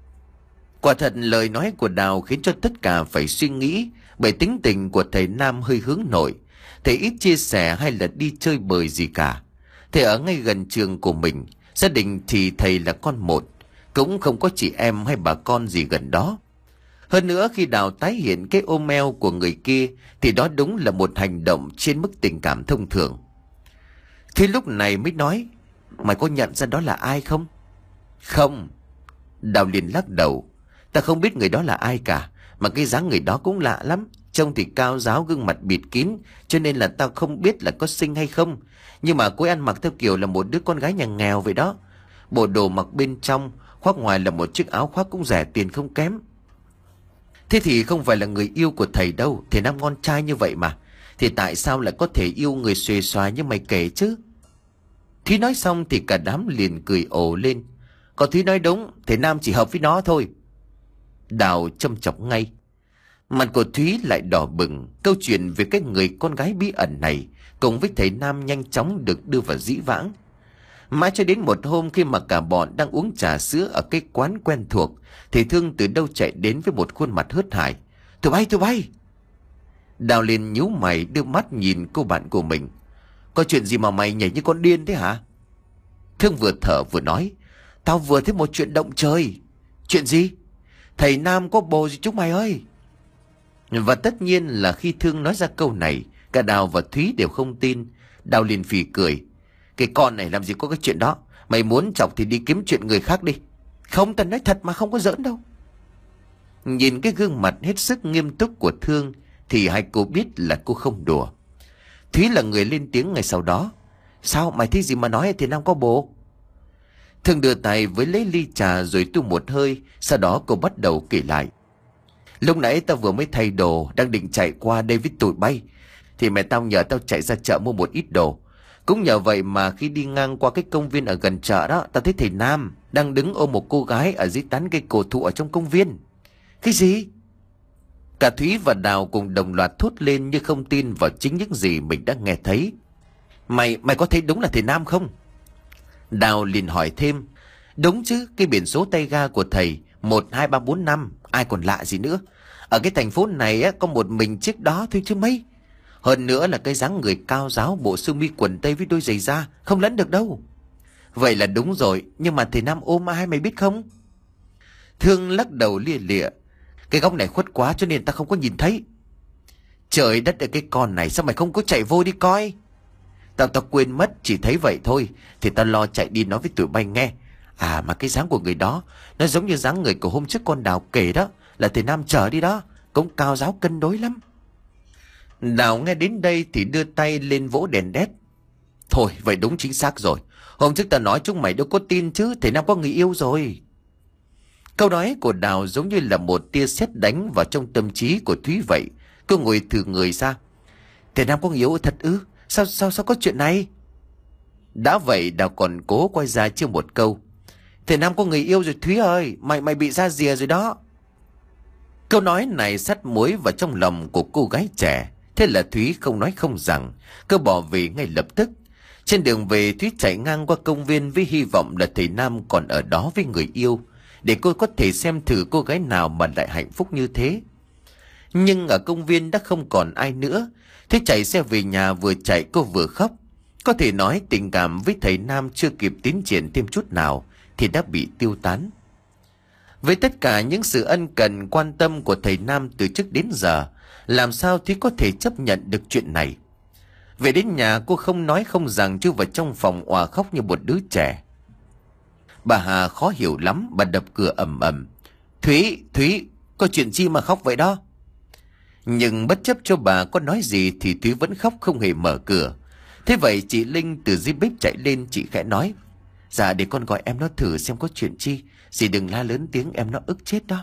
A: Quả thật lời nói của Đào khiến cho tất cả phải suy nghĩ, bởi tính tình của thầy Nam hơi hướng nội. Thầy ít chia sẻ hay là đi chơi bời gì cả. Thầy ở ngay gần trường của mình, gia đình thì thầy là con một, cũng không có chị em hay bà con gì gần đó. Hơn nữa, khi Đào tái hiện cái ôm eo của người kia thì đó đúng là một hành động trên mức tình cảm thông thường. Thì lúc này mới nói: Mày có nhận ra đó là ai không? Không. Đào liền lắc đầu. Ta không biết người đó là ai cả. Mà cái dáng người đó cũng lạ lắm. Trông thì cao ráo, gương mặt bịt kín, cho nên là tao không biết là có xinh hay không. Nhưng mà cô ấy ăn mặc theo kiểu là một đứa con gái nhà nghèo vậy đó. Bộ đồ mặc bên trong, khoác ngoài là một chiếc áo khoác cũng rẻ tiền không kém. Thế thì không phải là người yêu của thầy đâu. Thầy Nam ngon trai như vậy mà. Thì tại sao lại có thể yêu người xuề xòa như mày kể chứ? Thúy nói xong thì cả đám liền cười ồ lên. Còn Thúy nói đúng, thầy Nam chỉ hợp với nó thôi. Đào châm chọc ngay. Mặt của Thúy lại đỏ bừng. Câu chuyện về cái người con gái bí ẩn này cùng với thầy Nam nhanh chóng được đưa vào dĩ vãng. Mãi cho đến một hôm khi mà cả bọn đang uống trà sữa ở cái quán quen thuộc, thì Thương từ đâu chạy đến với một khuôn mặt hớt hải. Tụi bay, tụi bay! Đào liền nhíu mày đưa mắt nhìn cô bạn của mình. Có chuyện gì mà mày nhảy như con điên thế hả? Thương vừa thở vừa nói. Tao vừa thấy một chuyện động trời. Chuyện gì? Thầy Nam có bồ gì chúng mày ơi? Và tất nhiên là khi Thương nói ra câu này, cả Đào và Thúy đều không tin. Đào liền phì cười. Cái con này làm gì có cái chuyện đó. Mày muốn chọc thì đi kiếm chuyện người khác đi. Không, tao nói thật mà, không có giỡn đâu. Nhìn cái gương mặt hết sức nghiêm túc của Thương thì hai cô biết là cô không đùa. Thúy là người lên tiếng ngay sau đó. Sao mày thấy gì mà nói thì Nam có bồ? Thương đưa tay với lấy ly trà rồi tu một hơi. Sau đó cô bắt đầu kể lại. Lúc nãy tao vừa mới thay đồ, đang định chạy qua đây với tụi bay, thì mẹ tao nhờ tao chạy ra chợ mua một ít đồ. Cũng nhờ vậy mà khi đi ngang qua cái công viên ở gần chợ đó, tao thấy thầy Nam đang đứng ôm một cô gái ở dưới tán cây cổ thụ ở trong công viên. Cái gì? Cả Thúy và Đào cùng đồng loạt thốt lên như không tin vào chính những gì mình đã nghe thấy. Mày, mày có thấy đúng là thầy Nam không? Đào liền hỏi thêm. Đúng chứ, cái biển số tay ga của thầy một hai ba bốn năm, ai còn lạ gì nữa. Ở cái thành phố này á, có một mình chiếc đó thôi chứ mấy. Hơn nữa là cái dáng người cao ráo, bộ sơ mi quần tây với đôi giày da, không lẫn được đâu. Vậy là đúng rồi, nhưng mà thầy Nam ôm ai mày biết không? Thương lắc đầu lia lịa. Cái góc này khuất quá cho nên ta không có nhìn thấy. Trời đất ơi, cái con này sao mày không có chạy vô đi coi? Tao tao quên mất, chỉ thấy vậy thôi. Thì tao lo chạy đi nói với tụi bay nghe. À mà cái dáng của người đó, nó giống như dáng người của hôm trước con Đào kể đó. Là thầy Nam chở đi đó, cũng cao ráo cân đối lắm. Đào nghe đến đây thì đưa tay lên vỗ đèn đét. Thôi vậy đúng chính xác rồi. Hôm trước ta nói chúng mày đâu có tin chứ. Thầy Nam có người yêu rồi. Câu nói của Đào giống như là một tia sét đánh vào trong tâm trí của Thúy vậy. Cô ngồi thử người ra. Thầy Nam có người yêu thật ư? Sao sao sao có chuyện này? Đã vậy Đào còn cố quay ra chưa một câu. Thầy Nam có người yêu rồi Thúy ơi. Mày mày bị ra rìa rồi đó. Câu nói này sắt muối vào trong lòng của cô gái trẻ. Thế là Thúy không nói không rằng, cứ bỏ về ngay lập tức. Trên đường về, Thúy chạy ngang qua công viên với hy vọng là thầy Nam còn ở đó với người yêu, để cô có thể xem thử cô gái nào mà lại hạnh phúc như thế. Nhưng ở công viên đã không còn ai nữa. Thế chạy xe về nhà, vừa chạy cô vừa khóc. Có thể nói tình cảm với thầy Nam chưa kịp tiến triển thêm chút nào thì đã bị tiêu tán. Với tất cả những sự ân cần quan tâm của thầy Nam từ trước đến giờ, làm sao Thúy có thể chấp nhận được chuyện này? Về đến nhà cô không nói không rằng chui vào trong phòng òa khóc như một đứa trẻ. Bà Hà khó hiểu lắm, bà đập cửa ầm ầm. Thúy, Thúy, có chuyện gì mà khóc vậy đó? Nhưng bất chấp cho bà có nói gì thì Thúy vẫn khóc không hề mở cửa. Thế vậy chị Linh từ dưới bếp chạy lên, chị khẽ nói. Dạ để con gọi em nó thử xem có chuyện chi. Dì đừng la lớn tiếng, em nó ức chết đó.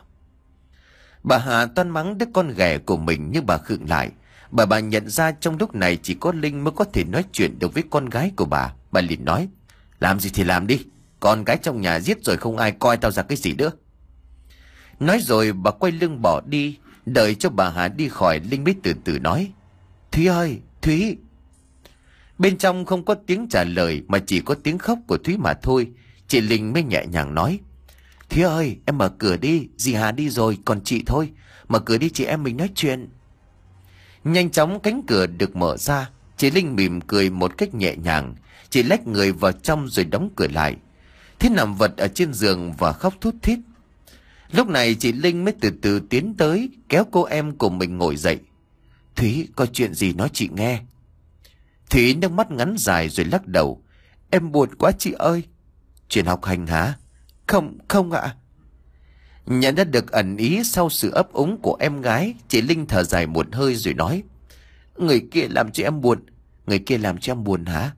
A: Bà Hà toan mắng đứa con ghẻ của mình nhưng bà khựng lại. Bà bà nhận ra trong lúc này chỉ có Linh mới có thể nói chuyện được với con gái của bà. Bà liền nói. Làm gì thì làm đi. Con gái trong nhà giết rồi không ai coi tao ra cái gì nữa. Nói rồi bà quay lưng bỏ đi. Đợi cho bà Hà đi khỏi, Linh mới từ từ nói. Thúy ơi, Thúy. Bên trong không có tiếng trả lời mà chỉ có tiếng khóc của Thúy mà thôi. Chị Linh mới nhẹ nhàng nói. Thúy ơi, em mở cửa đi. Dì Hà đi rồi, còn chị thôi. Mở cửa đi chị em mình nói chuyện. Nhanh chóng cánh cửa được mở ra. Chị Linh mỉm cười một cách nhẹ nhàng. Chị lách người vào trong rồi đóng cửa lại. Thế nằm vật ở trên giường và khóc thút thít. Lúc này chị Linh mới từ từ tiến tới, kéo cô em của mình ngồi dậy. Thúy, có chuyện gì nói chị nghe. Thúy nước mắt ngắn dài rồi lắc đầu. em buồn quá chị ơi. Chuyện học hành hả? Không, không ạ. Nhận ra được ẩn ý sau sự ấp úng của em gái, chị Linh thở dài một hơi rồi nói: Người kia làm cho em buồn. Người kia làm cho em buồn hả?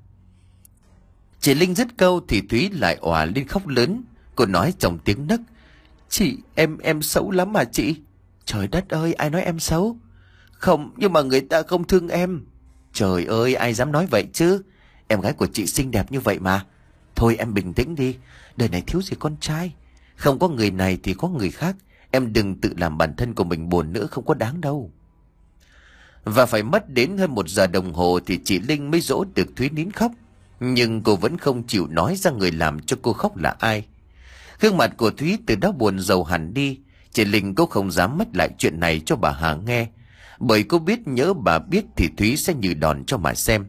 A: Chị Linh dứt câu thì Thúy lại òa lên khóc lớn. Cô nói trong tiếng nấc: Chị, em em xấu lắm mà chị. Trời đất ơi, ai nói em xấu? Không, nhưng mà người ta không thương em. Trời ơi, ai dám nói vậy chứ? Em gái của chị xinh đẹp như vậy mà. Thôi em bình tĩnh đi, đời này thiếu gì con trai. Không có người này thì có người khác. Em đừng tự làm bản thân của mình buồn nữa, không có đáng đâu. Và phải mất đến hơn một giờ đồng hồ thì chị Linh mới dỗ được Thúy nín khóc. Nhưng cô vẫn không chịu nói ra người làm cho cô khóc là ai. Gương mặt của Thúy từ đó buồn rầu hẳn đi. Chị Linh cũng không dám mách lại chuyện này cho bà Hà nghe, bởi cô biết nhớ bà biết thì Thúy sẽ như đòn cho mà xem.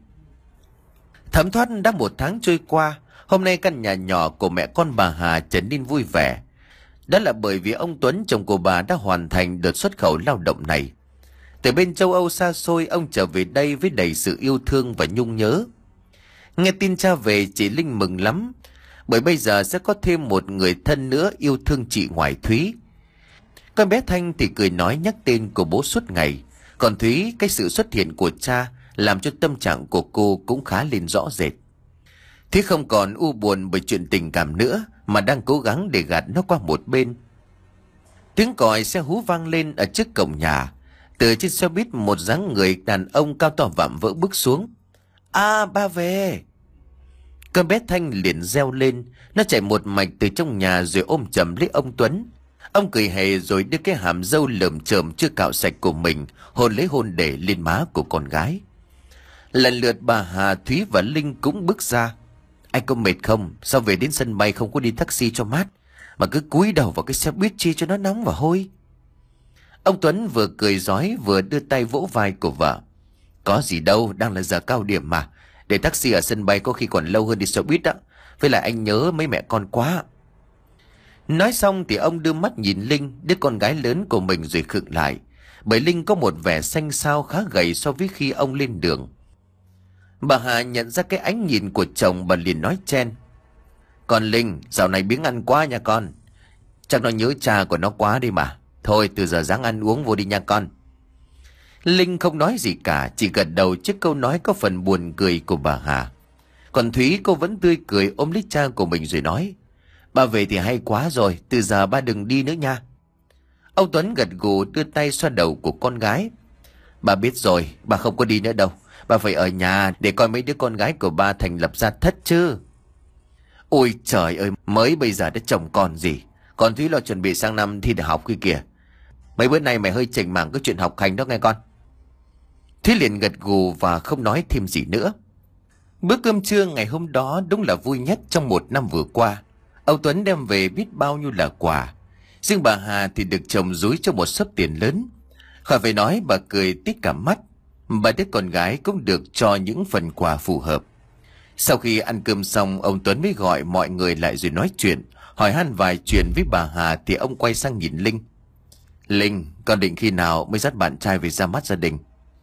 A: Thấm thoát đã một tháng trôi qua. Hôm nay căn nhà nhỏ của mẹ con bà Hà trở nên vui vẻ. Đó là bởi vì ông Tuấn chồng của bà đã hoàn thành đợt xuất khẩu lao động này. Từ bên châu Âu xa xôi, ông trở về đây với đầy sự yêu thương và nhung nhớ. Nghe tin cha về, chị Linh mừng lắm, bởi bây giờ sẽ có thêm một người thân nữa yêu thương chị ngoài Thúy. Con bé Thanh thì cười nói nhắc tên của bố suốt ngày. Còn Thúy, cái sự xuất hiện của cha làm cho tâm trạng của cô cũng khá lên rõ rệt. Thúy không còn u buồn bởi chuyện tình cảm nữa, mà đang cố gắng để gạt nó qua một bên. Tiếng còi xe hú vang lên ở trước cổng nhà. Từ trên xe buýt một dáng người đàn ông cao to vạm vỡ bước xuống. À, ba về. Con bé Thanh liền reo lên. Nó chạy một mạch từ trong nhà rồi ôm chầm lấy ông Tuấn. Ông cười hề rồi đưa cái hàm râu lởm chởm chưa cạo sạch của mình hôn lấy hôn để lên má của con gái. Lần lượt bà Hà, Thúy và Linh cũng bước ra. Anh có mệt không? Sao về đến sân bay không có đi taxi cho mát, mà cứ cúi đầu vào cái xe buýt chi cho nó nóng và hôi? Ông Tuấn vừa cười rói vừa đưa tay vỗ vai của vợ. Có gì đâu, đang là giờ cao điểm mà. Để taxi ở sân bay có khi còn lâu hơn đi xe buýt đó. Với lại anh nhớ mấy mẹ con quá. Nói xong thì ông đưa mắt nhìn Linh, đứa con gái lớn của mình, rồi khựng lại. Bởi Linh có một vẻ xanh xao khá gầy so với khi ông lên đường. Bà Hà nhận ra cái ánh nhìn của chồng, bà liền nói chen: Con Linh, dạo này biếng ăn quá nha con. Chắc nó nhớ cha của nó quá đi mà. Thôi từ giờ ráng ăn uống vô đi nha con. Linh không nói gì cả, chỉ gật đầu trước câu nói có phần buồn cười của bà Hà. Còn Thúy, cô vẫn tươi cười ôm lấy cha của mình rồi nói: Ba về thì hay quá rồi, từ giờ ba đừng đi nữa nha. Ông Tuấn gật gù đưa tay xoa đầu của con gái. Ba biết rồi, ba không có đi nữa đâu. Ba phải ở nhà để coi mấy đứa con gái của ba thành lập gia thất chứ. Ôi trời ơi, mới bây giờ đã chồng con gì. Còn Thúy lo chuẩn bị sang năm thi đại học kia kìa. Mấy bữa nay mày hơi chảnh mảng cái chuyện học hành đó nghe con. Thúy liền gật gù và không nói thêm gì nữa. Bữa cơm trưa ngày hôm đó đúng là vui nhất trong một năm vừa qua. Ông Tuấn đem về biết bao nhiêu là quà. Riêng bà Hà thì được chồng dúi cho một xấp tiền lớn. Khỏi phải nói, bà cười tít cả mắt. Bà đứa con gái cũng được cho những phần quà phù hợp. Sau khi ăn cơm xong, ông Tuấn mới gọi mọi người lại rồi nói chuyện, hỏi han vài chuyện với bà Hà thì ông quay sang nhìn Linh. Linh, con định khi nào mới dắt bạn trai về ra mắt gia đình?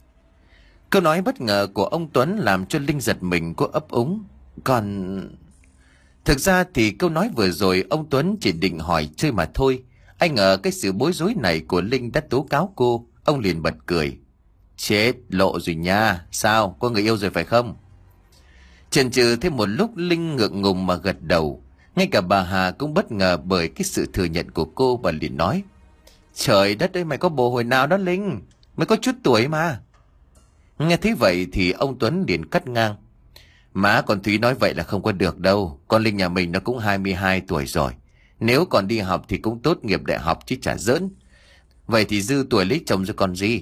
A: Câu nói bất ngờ của ông Tuấn làm cho Linh giật mình, cô ấp úng. Còn... Thực ra thì câu nói vừa rồi ông Tuấn chỉ định hỏi chơi mà thôi. Anh ngờ cái sự bối rối này của Linh đã tố cáo cô. Ông liền bật cười. Chết lộ rồi nha. Sao, có người yêu rồi phải không? Chần chừ thêm một lúc, Linh ngượng ngùng mà gật đầu. Ngay cả bà Hà cũng bất ngờ bởi cái sự thừa nhận của cô, và liền nói: Trời đất ơi, mày có bồ hồi nào đó Linh? Mới có chút tuổi mà. Nghe thấy vậy thì ông Tuấn liền cắt ngang. Má con Thúy nói vậy là không có được đâu. Con Linh nhà mình nó cũng hai mươi hai tuổi rồi. Nếu còn đi học thì cũng tốt nghiệp đại học chứ chả giỡn. Vậy thì dư tuổi lấy chồng rồi còn gì.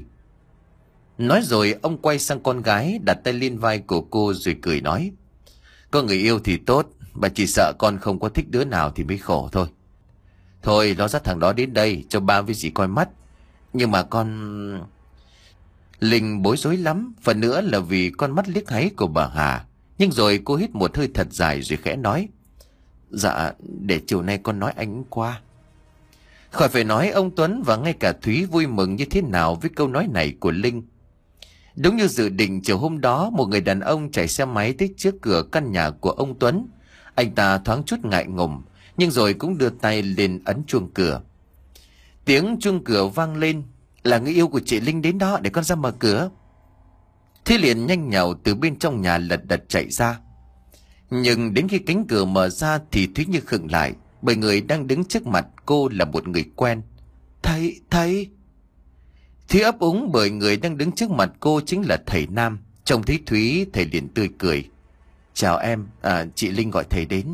A: Nói rồi ông quay sang con gái, đặt tay lên vai của cô rồi cười nói: Có người yêu thì tốt, bà chỉ sợ con không có thích đứa nào thì mới khổ thôi. Thôi nó dắt thằng đó đến đây cho ba với dì coi mắt. Nhưng mà con... Linh bối rối lắm, phần nữa là vì con mắt liếc háy của bà Hà. Nhưng rồi cô hít một hơi thật dài rồi khẽ nói: Dạ, để chiều nay con nói anh qua. Khỏi phải nói, ông Tuấn và ngay cả Thúy vui mừng như thế nào với câu nói này của Linh. Đúng như dự định, chiều hôm đó một người đàn ông chạy xe máy tới trước cửa căn nhà của ông Tuấn. Anh ta thoáng chút ngại ngùng, nhưng rồi cũng đưa tay lên ấn chuông cửa. Tiếng chuông cửa vang lên. Là người yêu của chị Linh đến đó, để con ra mở cửa. Thúy liền nhanh nhảu từ bên trong nhà lật đật chạy ra. Nhưng đến khi cánh cửa mở ra thì Thúy như khựng lại, bởi người đang đứng trước mặt cô là một người quen. Thầy, thầy. Thúy ấp úng bởi người đang đứng trước mặt cô chính là thầy Nam. Trông thấy Thúy, thầy liền tươi cười. Chào em, à, chị Linh gọi thầy đến.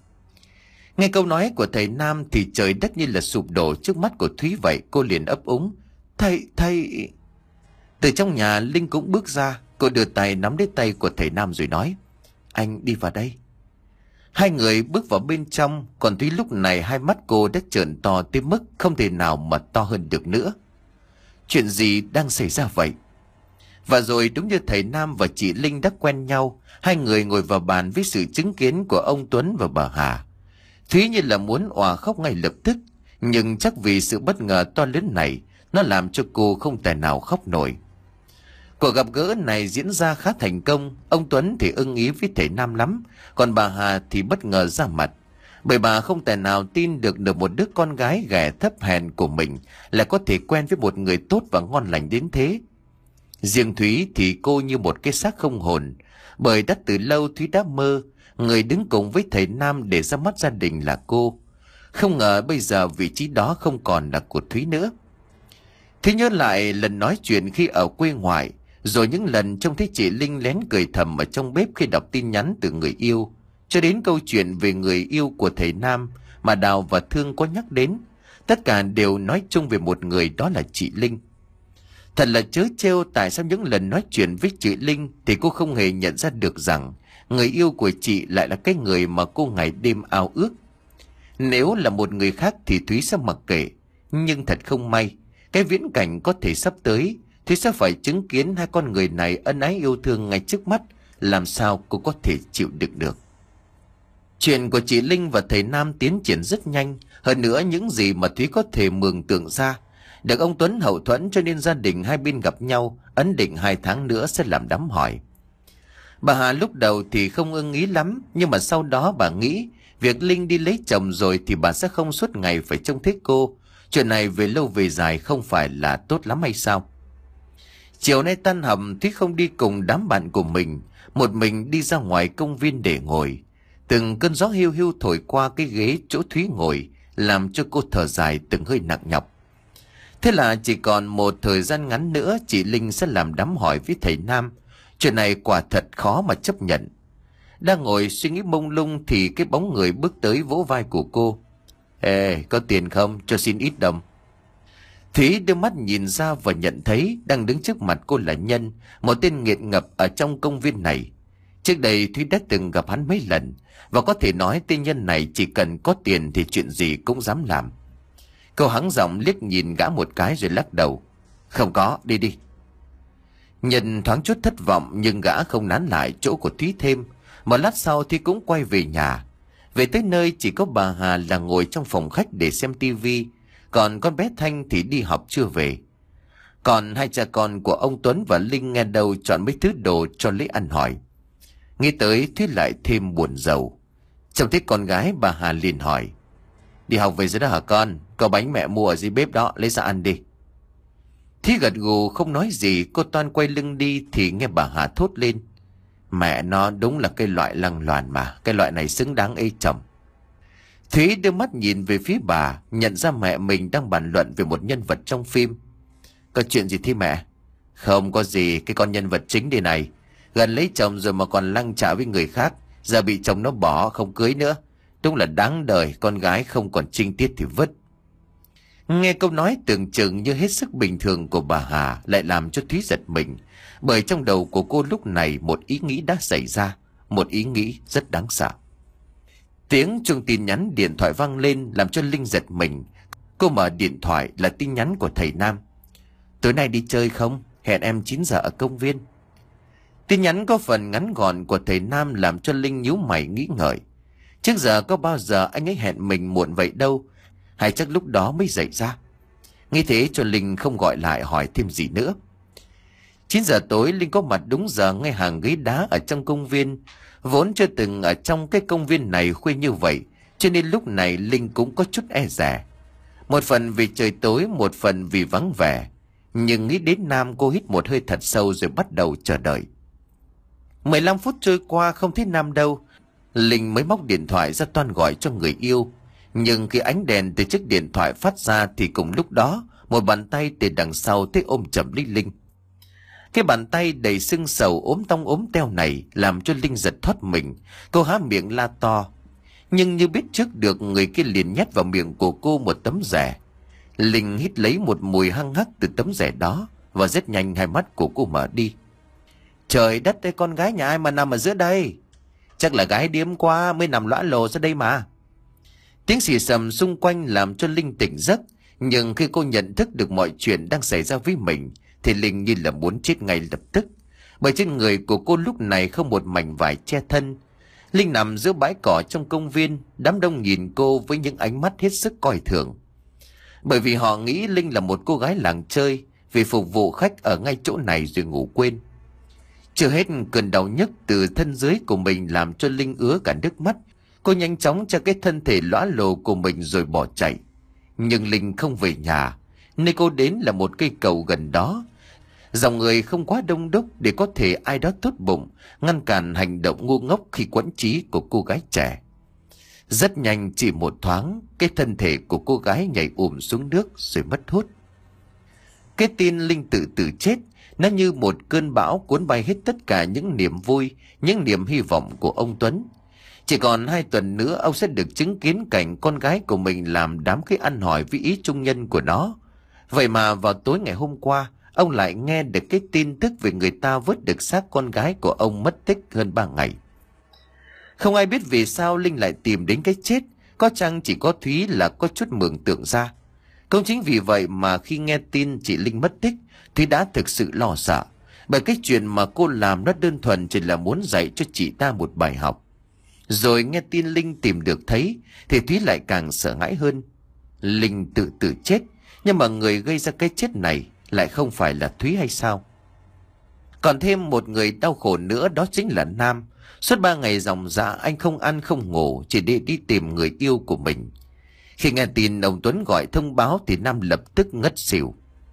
A: Nghe câu nói của thầy Nam thì trời đất như là sụp đổ trước mắt của Thúy vậy. Cô liền ấp úng. Thầy, thầy. Từ trong nhà Linh cũng bước ra. Cô đưa tay nắm lấy tay của thầy Nam rồi nói. Anh đi vào đây. Hai người bước vào bên trong. Còn Thúy lúc này hai mắt cô đã trợn to tới mức không thể nào mà to hơn được nữa. Chuyện gì đang xảy ra vậy? Và rồi đúng như thầy Nam và chị Linh đã quen nhau, hai người ngồi vào bàn với sự chứng kiến của ông Tuấn và bà Hà. Thúy như là muốn òa khóc ngay lập tức, nhưng chắc vì sự bất ngờ to lớn này, nó làm cho cô không thể nào khóc nổi. Cuộc gặp gỡ này diễn ra khá thành công. Ông Tuấn thì ưng ý với thầy Nam lắm, còn bà Hà thì bất ngờ ra mặt, bởi bà không thể nào tin được được một đứa con gái ghẻ thấp hèn của mình là có thể quen với một người tốt và ngon lành đến thế. Riêng Thúy thì cô như một cái xác không hồn, bởi đã từ lâu Thúy đã mơ người đứng cùng với thầy Nam để ra mắt gia đình là cô. Không ngờ bây giờ vị trí đó không còn là của Thúy nữa. Thúy nhớ lại lần nói chuyện khi ở quê ngoại, rồi những lần trông thấy chị Linh lén cười thầm ở trong bếp khi đọc tin nhắn từ người yêu, cho đến câu chuyện về người yêu của thầy Nam mà Đào và Thương có nhắc đến. Tất cả đều nói chung về một người, đó là chị Linh. Thật là trớ trêu, tại sao những lần nói chuyện với chị Linh thì cô không hề nhận ra được rằng người yêu của chị lại là cái người mà cô ngày đêm ao ước. Nếu là một người khác thì Thúy sẽ mặc kệ, nhưng thật không may, cái viễn cảnh có thể sắp tới, Thúy sẽ phải chứng kiến hai con người này ân ái yêu thương ngay trước mắt. Làm sao cô có thể chịu đựng được? Chuyện của chị Linh và thầy Nam tiến triển rất nhanh. Hơn nữa, những gì mà Thúy có thể mường tượng ra được ông Tuấn hậu thuẫn, cho nên gia đình hai bên gặp nhau, ấn định hai tháng nữa sẽ làm đám hỏi. Bà Hà lúc đầu thì không ưng ý lắm, nhưng mà sau đó bà nghĩ việc Linh đi lấy chồng rồi thì bà sẽ không suốt ngày phải trông thấy cô. Chuyện này về lâu về dài không phải là tốt lắm hay sao? Chiều nay tan học, Thúy không đi cùng đám bạn của mình, một mình đi ra ngoài công viên để ngồi. Từng cơn gió hiu hiu thổi qua cái ghế chỗ Thúy ngồi, làm cho cô thở dài từng hơi nặng nhọc. Thế là chỉ còn một thời gian ngắn nữa chị Linh sẽ làm đám hỏi với thầy Nam. Chuyện này quả thật khó mà chấp nhận. Đang ngồi suy nghĩ mông lung thì cái bóng người bước tới vỗ vai của cô. Ê, có tiền không? Cho xin ít đồng. Thúy đưa mắt nhìn ra và nhận thấy đang đứng trước mặt cô là Nhân, một tên nghiện ngập ở trong công viên này. Trước đây Thúy đã từng gặp hắn mấy lần, và có thể nói tên Nhân này chỉ cần có tiền thì chuyện gì cũng dám làm. Cô hắng giọng liếc nhìn gã một cái rồi lắc đầu. Không có, đi đi. Nhân thoáng chút thất vọng, nhưng gã không nán lại chỗ của Thúy thêm. Một lát sau thì cũng quay về nhà. Về tới nơi chỉ có bà Hà là ngồi trong phòng khách để xem tivi, còn con bé Thanh thì đi học chưa về. Còn hai cha con của ông Tuấn và Linh nghe đâu chọn mấy thứ đồ cho lấy ăn hỏi. Nghĩ tới Thúy lại thêm buồn rầu. Trông thấy con gái, bà Hà liền hỏi. Đi học về rồi đó hả con? Có bánh mẹ mua ở dưới bếp đó, lấy ra ăn đi. Thúy gật gù không nói gì. Cô toan quay lưng đi thì nghe bà Hà thốt lên. Mẹ nó đúng là cái loại lăng loàn mà. Cái loại này xứng đáng ê chồng. Thúy đưa mắt nhìn về phía bà, nhận ra mẹ mình đang bàn luận về một nhân vật trong phim. Có chuyện gì thế mẹ? Không có gì, cái con nhân vật chính đây này gần lấy chồng rồi mà còn lăng trả với người khác, giờ bị chồng nó bỏ không cưới nữa. Đúng là đáng đời, con gái không còn trinh tiết thì vứt. Nghe câu nói tưởng chừng như hết sức bình thường của bà Hà lại làm cho Thúy giật mình, bởi trong đầu của cô lúc này một ý nghĩ đã xảy ra, một ý nghĩ rất đáng sợ. Tiếng chuông tin nhắn điện thoại vang lên làm cho Linh giật mình. Cô mở điện thoại là tin nhắn của thầy Nam. Tối nay đi chơi không? Hẹn em chín giờ ở công viên. Tin nhắn có phần ngắn gọn của thầy Nam làm cho Linh nhíu mày nghĩ ngợi. Trước giờ có bao giờ anh ấy hẹn mình muộn vậy đâu, hay chắc lúc đó mới dậy ra. Nghĩ thế cho Linh không gọi lại hỏi thêm gì nữa. Chín giờ tối Linh có mặt đúng giờ ngay hàng ghế đá ở trong công viên. Vốn chưa từng ở trong cái công viên này khuya như vậy, cho nên lúc này Linh cũng có chút e dè. Một phần vì trời tối, một phần vì vắng vẻ. Nhưng nghĩ đến Nam, cô hít một hơi thật sâu rồi bắt đầu chờ đợi. mười lăm phút trôi qua không thấy Nam đâu. Linh mới móc điện thoại ra toan gọi cho người yêu. Nhưng khi ánh đèn từ chiếc điện thoại phát ra thì cùng lúc đó một bàn tay từ đằng sau tới ôm chầm lấy Linh. Cái bàn tay đầy sưng sầu ốm tông ốm teo này làm cho Linh giật thoát mình. Cô há miệng la to. Nhưng như biết trước được, người kia liền nhét vào miệng của cô một tấm rẻ. Linh hít lấy một mùi hăng hắc từ tấm rẻ đó, và rất nhanh hai mắt của cô mở đi. Trời đất ơi, con gái nhà ai mà nằm ở giữa đây? Chắc là gái điếm quá mới nằm lõa lồ ra đây mà. Tiếng xì xầm xung quanh làm cho Linh tỉnh giấc. Nhưng khi cô nhận thức được mọi chuyện đang xảy ra với mình thì Linh như là muốn chết ngay lập tức. Bởi trên người của cô lúc này không một mảnh vải che thân. Linh nằm giữa bãi cỏ trong công viên. Đám đông nhìn cô với những ánh mắt hết sức coi thường. Bởi vì họ nghĩ Linh là một cô gái làng chơi, vì phục vụ khách ở ngay chỗ này rồi ngủ quên. Chưa hết, cơn đau nhức từ thân dưới của mình làm cho Linh ứa cả nước mắt. Cô nhanh chóng cho cái thân thể lõa lồ của mình rồi bỏ chạy. Nhưng Linh không về nhà. Nơi cô đến là một cây cầu gần đó. Dòng người không quá đông đúc để có thể ai đó tốt bụng ngăn cản hành động ngu ngốc khi quẫn trí của cô gái trẻ. Rất nhanh, chỉ một thoáng, cái thân thể của cô gái nhảy ùm xuống nước rồi mất hút. Cái tin Linh tự tử chết, nó như một cơn bão cuốn bay hết tất cả những niềm vui, những niềm hy vọng của ông Tuấn. Chỉ còn hai tuần nữa ông sẽ được chứng kiến cảnh con gái của mình làm đám cưới ăn hỏi với ý trung nhân của nó. Vậy mà vào tối ngày hôm qua, ông lại nghe được cái tin tức về người ta vớt được xác con gái của ông mất tích hơn ba ngày. Không ai biết vì sao Linh lại tìm đến cái chết, có chăng chỉ có Thúy là có chút mường tượng ra. Cũng chính vì vậy mà khi nghe tin chị Linh mất tích, Thúy đã thực sự lo sợ. Bởi cái chuyện mà cô làm nó đơn thuần chỉ là muốn dạy cho chị ta một bài học. Rồi nghe tin Linh tìm được thấy thì Thúy lại càng sợ hãi hơn. Linh tự tử chết, nhưng mà người gây ra cái chết này lại không phải là Thúy hay sao? Còn thêm một người đau khổ nữa, đó chính là Nam. Suốt ba ngày ròng rã anh không ăn không ngủ chỉ để đi tìm người yêu của mình. Khi nghe tin ông Tuấn gọi thông báo thì Nam lập tức ngất xỉu.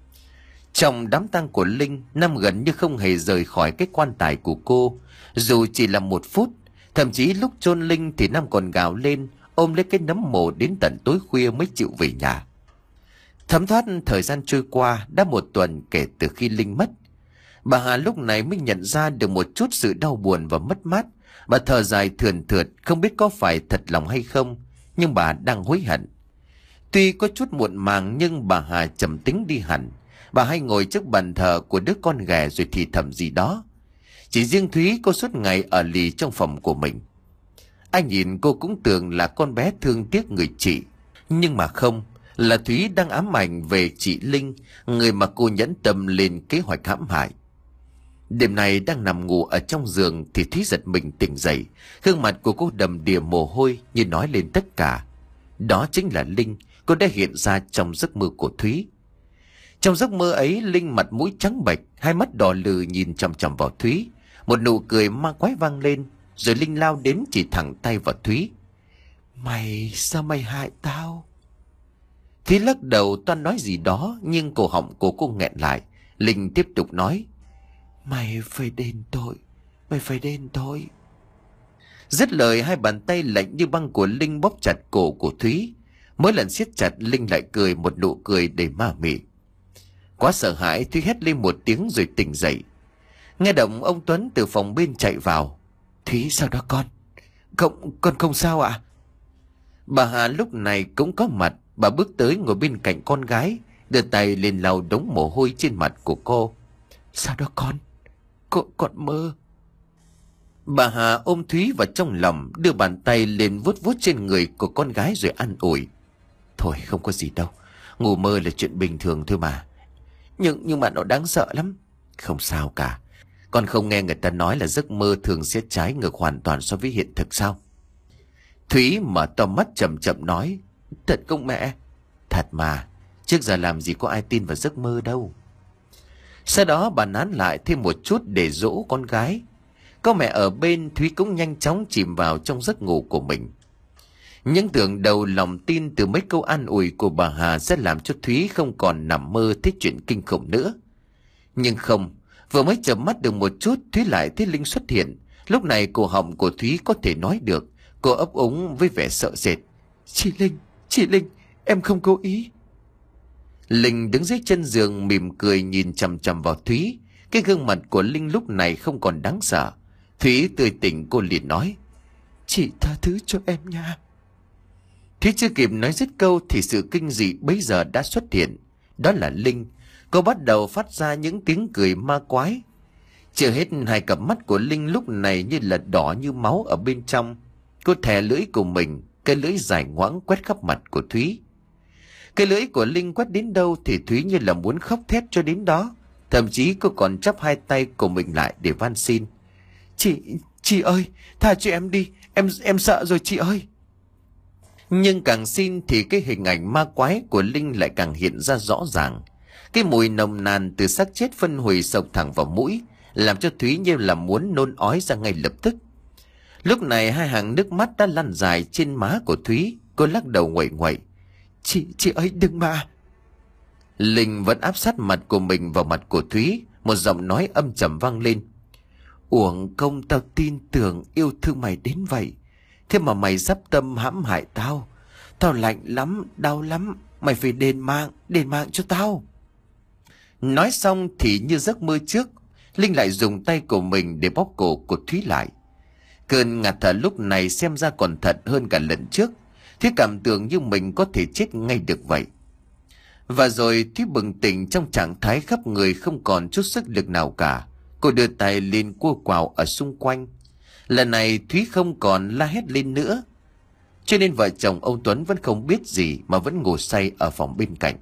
A: Trong đám tang của Linh, Nam gần như không hề rời khỏi cái quan tài của cô, dù chỉ là một phút. Thậm chí lúc chôn Linh thì Nam còn gào lên, ôm lấy cái nấm mồ đến tận tối khuya mới chịu về nhà. Thấm thoát thời gian trôi qua, đã một tuần kể từ khi Linh mất. Bà Hà lúc này mới nhận ra được một chút sự đau buồn và mất mát. Bà thở dài thườn thượt, không biết có phải thật lòng hay không, nhưng bà đang hối hận. Tuy có chút muộn màng nhưng bà Hà trầm tính đi hẳn. Bà hay ngồi trước bàn thờ của đứa con ghẻ rồi thì thầm gì đó. Chỉ riêng Thúy, cô suốt ngày ở lì trong phòng của mình. Anh nhìn cô cũng tưởng là con bé thương tiếc người chị, nhưng mà không, là Thúy đang ám ảnh về chị Linh, người mà cô nhẫn tâm lên kế hoạch hãm hại. Đêm nay đang nằm ngủ ở trong giường thì Thúy giật mình tỉnh dậy. Gương mặt của cô đầm đìa mồ hôi như nói lên tất cả. Đó chính là Linh, cô đã hiện ra trong giấc mơ của Thúy. Trong giấc mơ ấy, Linh mặt mũi trắng bệch, hai mắt đỏ lừ nhìn chằm chằm vào Thúy. Một nụ cười ma quái vang lên, rồi Linh lao đến chỉ thẳng tay vào Thúy. Mày, sao mày hại tao? Thúy lắc đầu toan nói gì đó, nhưng cổ họng của cô nghẹn lại. Linh tiếp tục nói. Mày phải đền tội, mày phải đền tội. Dứt lời, hai bàn tay lạnh như băng của Linh bóp chặt cổ của Thúy. Mỗi lần siết chặt, Linh lại cười một nụ cười đầy ma mị. Quá sợ hãi, Thúy hét lên một tiếng rồi tỉnh dậy. Nghe động, ông Tuấn từ phòng bên chạy vào. Thúy, sao đó con? Không, con không sao ạ? À? Bà Hà lúc này cũng có mặt. Bà bước tới ngồi bên cạnh con gái, đưa tay lên lau đống mồ hôi trên mặt của cô. Sao đó con? Cô, con mơ. Bà Hà ôm Thúy vào trong lòng, đưa bàn tay lên vuốt vuốt trên người của con gái rồi an ủi. Thôi không có gì đâu, ngủ mơ là chuyện bình thường thôi mà. Nhưng nhưng mà nó đáng sợ lắm. Không sao cả. Con không nghe người ta nói là giấc mơ thường sẽ trái ngược hoàn toàn so với hiện thực sao? Thúy mở to mắt chậm chậm nói. Thật không mẹ? Thật mà, trước giờ làm gì có ai tin vào giấc mơ đâu. Sau đó bà nán lại thêm một chút để dỗ con gái. Có mẹ ở bên, Thúy cũng nhanh chóng chìm vào trong giấc ngủ của mình. Những tưởng đầu lòng tin từ mấy câu an ủi của bà Hà sẽ làm cho Thúy không còn nằm mơ thấy chuyện kinh khủng nữa. Nhưng không, vừa mới chợp mắt được một chút, Thúy lại thấy Linh xuất hiện. Lúc này cổ họng của Thúy có thể nói được. Cô ấp úng với vẻ sợ sệt. Chị Linh, chị Linh, em không cố ý. Linh đứng dưới chân giường mỉm cười nhìn chằm chằm vào Thúy. Cái gương mặt của Linh lúc này không còn đáng sợ. Thúy tươi tỉnh, cô liền nói: Chị tha thứ cho em nha. Thúy chưa kịp nói dứt câu thì sự kinh dị bấy giờ đã xuất hiện. Đó là Linh. Cô bắt đầu phát ra những tiếng cười ma quái. Chưa hết, hai cặp mắt của Linh lúc này như là đỏ như máu ở bên trong. Cô thè lưỡi của mình, cái lưỡi dài ngoãng quét khắp mặt của Thúy. Cái lưỡi của Linh quét đến đâu thì Thúy như là muốn khóc thét cho đến đó. Thậm chí cô còn chắp hai tay của mình lại để van xin: Chị, chị ơi, tha cho em đi, em em sợ rồi chị ơi. Nhưng càng xin thì cái hình ảnh ma quái của Linh lại càng hiện ra rõ ràng. Cái mùi nồng nàn từ xác chết phân hủy xộc thẳng vào mũi, làm cho Thúy như là muốn nôn ói ra ngay lập tức. Lúc này hai hàng nước mắt đã lăn dài trên má của Thúy. Cô lắc đầu nguậy nguậy: Chị, chị ơi đừng mà. Linh vẫn áp sát mặt của mình vào mặt của Thúy. Một giọng nói âm trầm vang lên: Uổng công tao tin tưởng yêu thương mày đến vậy, thế mà mày dắp tâm hãm hại tao. Tao lạnh lắm, đau lắm, mày phải đền mạng, đền mạng cho tao. Nói xong thì như giấc mơ trước, Linh lại dùng tay của mình để bóp cổ của Thúy lại. Cơn ngạt thở lúc này xem ra còn thật hơn cả lần trước. Thúy cảm tưởng như mình có thể chết ngay được vậy. Và rồi Thúy bừng tỉnh trong trạng thái khắp người không còn chút sức lực nào cả. Cô đưa tay lên cua quào ở xung quanh. Lần này Thúy không còn la hét lên nữa. Cho nên vợ chồng ông Tuấn vẫn không biết gì mà vẫn ngủ say ở phòng bên cạnh.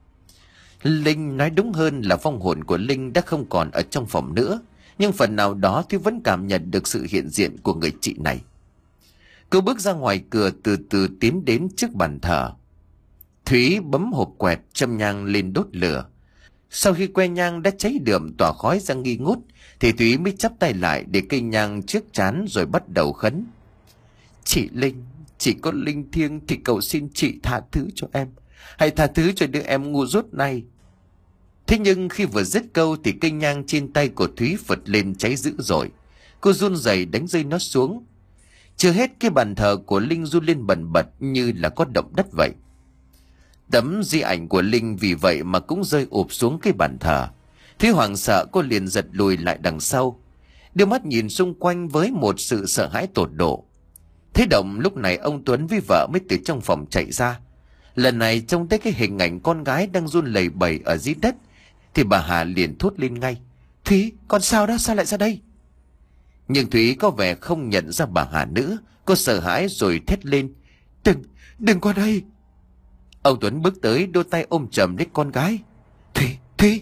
A: Linh, nói đúng hơn là vong hồn của Linh đã không còn ở trong phòng nữa. Nhưng phần nào đó Thúy vẫn cảm nhận được sự hiện diện của người chị này. Cô bước ra ngoài cửa, từ từ tiến đến trước bàn thờ. Thúy bấm hộp quẹt, châm nhang lên đốt lửa. Sau khi que nhang đã cháy đượm tỏa khói ra nghi ngút, thì Thúy mới chắp tay lại để cây nhang trước trán rồi bắt đầu khấn: Chị Linh, chỉ có linh thiêng thì cầu xin chị tha thứ cho em. Hãy tha thứ cho đứa em ngu dốt này. Thế nhưng khi vừa dứt câu thì cây nhang trên tay của Thúy phật lên cháy dữ dội. Cô run rẩy đánh rơi nó xuống. Chưa hết, cái bàn thờ của Linh run lên bần bật như là có động đất vậy. Tấm di ảnh của Linh vì vậy mà cũng rơi ụp xuống cái bàn thờ. Thúy hoảng sợ, cô liền giật lùi lại đằng sau, đưa mắt nhìn xung quanh với một sự sợ hãi tột độ. Thế động lúc này ông Tuấn với vợ mới từ trong phòng chạy ra. Lần này trông thấy cái hình ảnh con gái đang run lẩy bẩy ở dưới đất thì bà Hà liền thốt lên ngay: Thúy, con sao đó, sao lại ra đây? Nhưng Thúy có vẻ không nhận ra bà Hà nữa. Cô sợ hãi rồi thét lên: Đừng, đừng qua đây. Ông Tuấn bước tới, đôi tay ôm chầm lấy con gái: Thúy, Thúy.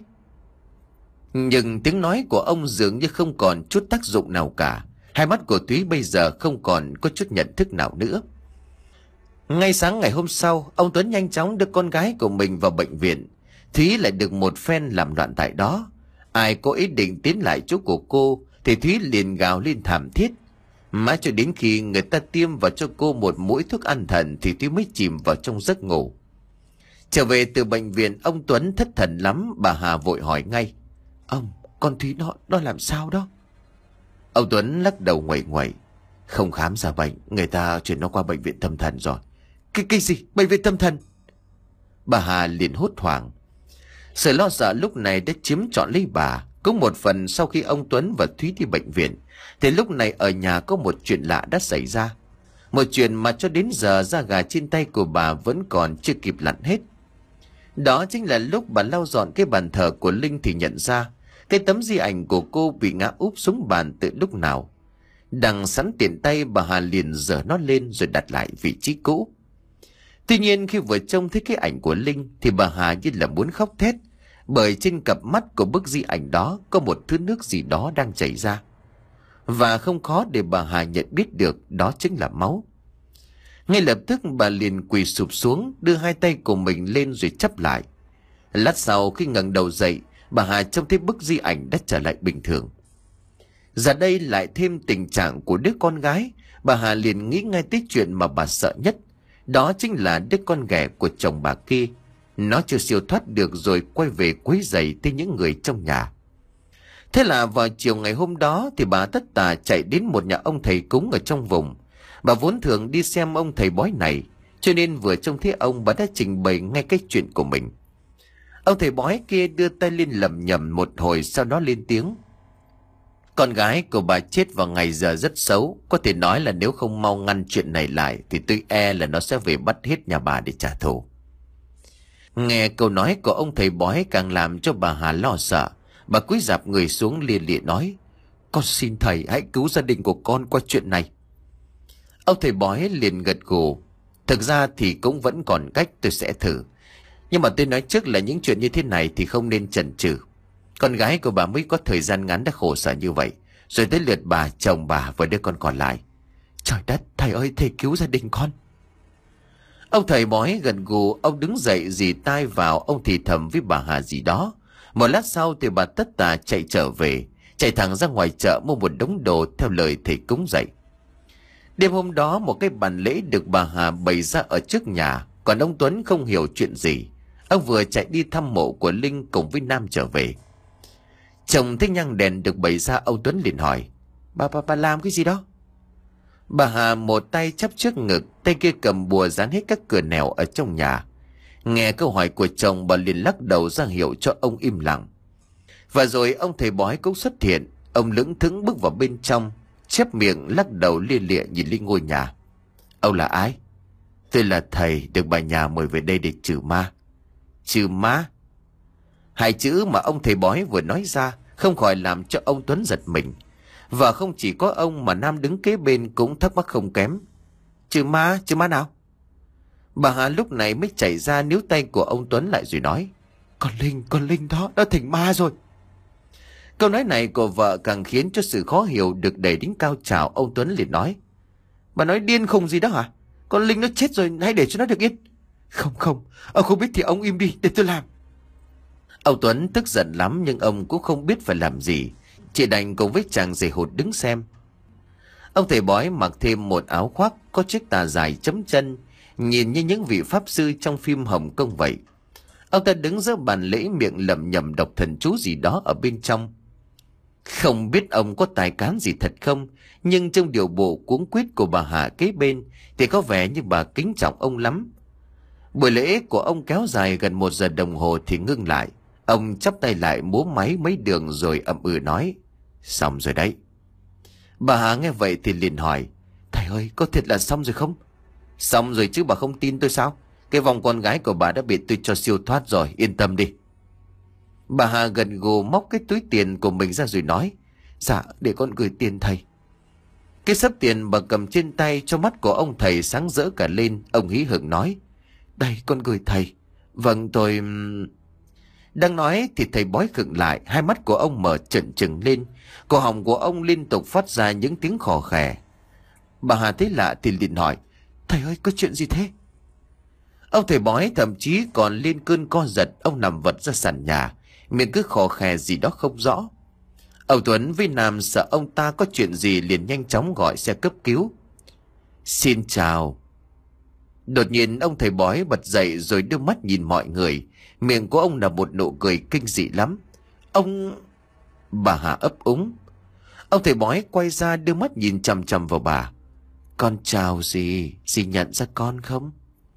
A: Nhưng tiếng nói của ông dường như không còn chút tác dụng nào cả. Hai mắt của Thúy bây giờ không còn có chút nhận thức nào nữa. Ngay sáng ngày hôm sau, ông Tuấn nhanh chóng đưa con gái của mình vào bệnh viện. Thúy lại được một phen làm loạn tại đó. Ai có ý định tiến lại chỗ của cô thì Thúy liền gào lên thảm thiết. Mãi cho đến khi người ta tiêm vào cho cô một mũi thuốc an thần thì Thúy mới chìm vào trong giấc ngủ. Trở về từ bệnh viện, ông Tuấn thất thần lắm. Bà Hà vội hỏi ngay: Ông, con Thúy nó, nó làm sao đó? Ông Tuấn lắc đầu nguậy nguậy: Không khám ra bệnh, người ta chuyển nó qua bệnh viện tâm thần rồi. Cái, cái gì? Bệnh viện tâm thần? Bà Hà liền hốt hoảng. Sự lo sợ lúc này đã chiếm trọn lấy bà. Cũng một phần sau khi ông Tuấn và Thúy đi bệnh viện thì lúc này ở nhà có một chuyện lạ đã xảy ra. Một chuyện mà cho đến giờ da gà trên tay của bà vẫn còn chưa kịp lặn hết. Đó chính là lúc bà lau dọn cái bàn thờ của Linh thì nhận ra cái tấm di ảnh của cô bị ngã úp xuống bàn từ lúc nào. Đằng sẵn tiện tay, bà Hà liền giở nó lên rồi đặt lại vị trí cũ. Tuy nhiên khi vừa trông thấy cái ảnh của Linh thì bà Hà như là muốn khóc thét, bởi trên cặp mắt của bức di ảnh đó có một thứ nước gì đó đang chảy ra. Và không khó để bà Hà nhận biết được đó chính là máu. Ngay lập tức bà liền quỳ sụp xuống, đưa hai tay của mình lên rồi chắp lại. Lát sau khi ngẩng đầu dậy, bà Hà trông thấy bức di ảnh đã trở lại bình thường. Giờ đây lại thêm tình trạng của đứa con gái, bà Hà liền nghĩ ngay tới chuyện mà bà sợ nhất. Đó chính là đứa con ghẻ của chồng bà kia. Nó chưa siêu thoát được rồi quay về quấy rầy tới những người trong nhà. Thế là vào chiều ngày hôm đó thì bà tất tả chạy đến một nhà ông thầy cúng ở trong vùng. Bà vốn thường đi xem ông thầy bói này, cho nên vừa trông thấy ông, bà đã trình bày ngay cái chuyện của mình. Ông thầy bói kia đưa tay lên lẩm nhẩm một hồi, sau đó lên tiếng. Con gái của bà chết vào ngày giờ rất xấu. Có thể nói là nếu không mau ngăn chuyện này lại thì tôi e là nó sẽ về bắt hết nhà bà để trả thù. Nghe câu nói của ông thầy bói càng làm cho bà Hà lo sợ. Bà cúi rạp người xuống liền lịa nói: Con xin thầy hãy cứu gia đình của con qua chuyện này. Ông thầy bói liền gật gù. Thực ra thì cũng vẫn còn cách, tôi sẽ thử. Nhưng mà tôi nói trước là những chuyện như thế này thì không nên chần chừ. Con gái của bà mới có thời gian ngắn đã khổ sở như vậy, rồi tới lượt bà, chồng bà và đứa con còn lại. Trời đất, thầy ơi, thầy cứu gia đình con. Ông thầy bói gần gù, ông đứng dậy dì tai vào, ông thì thầm với bà Hà gì đó. Một lát sau thì bà tất tả chạy trở về, chạy thẳng ra ngoài chợ mua một đống đồ theo lời thầy cúng dạy. Đêm hôm đó một cái bàn lễ được bà Hà bày ra ở trước nhà, còn ông Tuấn không hiểu chuyện gì. Ông vừa chạy đi thăm mộ của Linh cùng với Nam trở về. Chồng thấy nhang đèn được bày ra, ông Tuấn liền hỏi: Bà, bà, bà làm cái gì đó? Bà Hà một tay chắp trước ngực, tay kia cầm bùa dán hết các cửa nẻo ở trong nhà. Nghe câu hỏi của chồng, bà liền lắc đầu ra hiệu cho ông im lặng. Và rồi ông thầy bói cũng xuất hiện. Ông lững thững bước vào bên trong, chép miệng lắc đầu lia lịa nhìn lên ngôi nhà. Ông là ai? Tôi là thầy được bà nhà mời về đây để trừ ma. Trừ ma? Hai chữ mà ông thầy bói vừa nói ra không khỏi làm cho ông Tuấn giật mình. Và không chỉ có ông mà Nam đứng kế bên cũng thắc mắc không kém. Trừ ma? Trừ ma nào? Bà Hà lúc này mới chạy ra níu tay của ông Tuấn lại rồi nói: Con Linh, con Linh đó, đã thành ma rồi. Câu nói này của vợ càng khiến cho sự khó hiểu được đẩy đến cao trào. Ông Tuấn liền nói: Bà nói điên khùng gì đó hả? Con Linh nó chết rồi, hãy để cho nó được yên. Không không, ông không biết thì ông im đi để tôi làm. Ông Tuấn tức giận lắm nhưng ông cũng không biết phải làm gì, chỉ đành cùng với chàng giày hụt đứng xem. Ông thầy bói mặc thêm một áo khoác có chiếc tà dài chấm chân, nhìn như những vị pháp sư trong phim Hồng Kông vậy. Ông ta đứng giữa bàn lễ, miệng lẩm nhẩm đọc thần chú gì đó ở bên trong. Không biết ông có tài cán gì thật không, nhưng trong điều bộ cuống quýt của bà Hà kế bên thì có vẻ như bà kính trọng ông lắm. Buổi lễ của ông kéo dài gần một giờ đồng hồ thì ngưng lại. Ông chắp tay lại múa máy mấy đường rồi ậm ừ nói: Xong rồi đấy. Bà Hà nghe vậy thì liền hỏi: Thầy ơi, có thiệt là xong rồi không? Xong rồi chứ, bà không tin tôi sao? Cái vòng con gái của bà đã bị tôi cho siêu thoát rồi, yên tâm đi. Bà Hà gần gù móc cái túi tiền của mình ra rồi nói: Dạ, để con gửi tiền thầy. Cái xấp tiền bà cầm trên tay, cho mắt của ông thầy sáng rỡ cả lên. Ông hí hửng nói: Đây, con gửi thầy. Vâng, tôi... Đang nói thì thầy bói khựng lại, hai mắt của ông mở trợn trừng lên, cổ họng của ông liên tục phát ra những tiếng khò khè. Bà Hà thấy lạ thì liền hỏi: Thầy ơi, có chuyện gì thế? Ông thầy bói thậm chí còn lên cơn co giật, ông nằm vật ra sàn nhà, miệng cứ khò khè gì đó không rõ. Ông Tuấn với Nam sợ ông ta có chuyện gì liền nhanh chóng gọi xe cấp cứu. Xin chào. Đột nhiên ông thầy bói bật dậy rồi đưa mắt nhìn mọi người, miệng của ông là một nụ cười kinh dị lắm. Ông... Bà Hà ấp úng. Ông thầy bói quay ra đưa mắt nhìn chằm chằm vào bà. Con chào dì, dì nhận ra con không?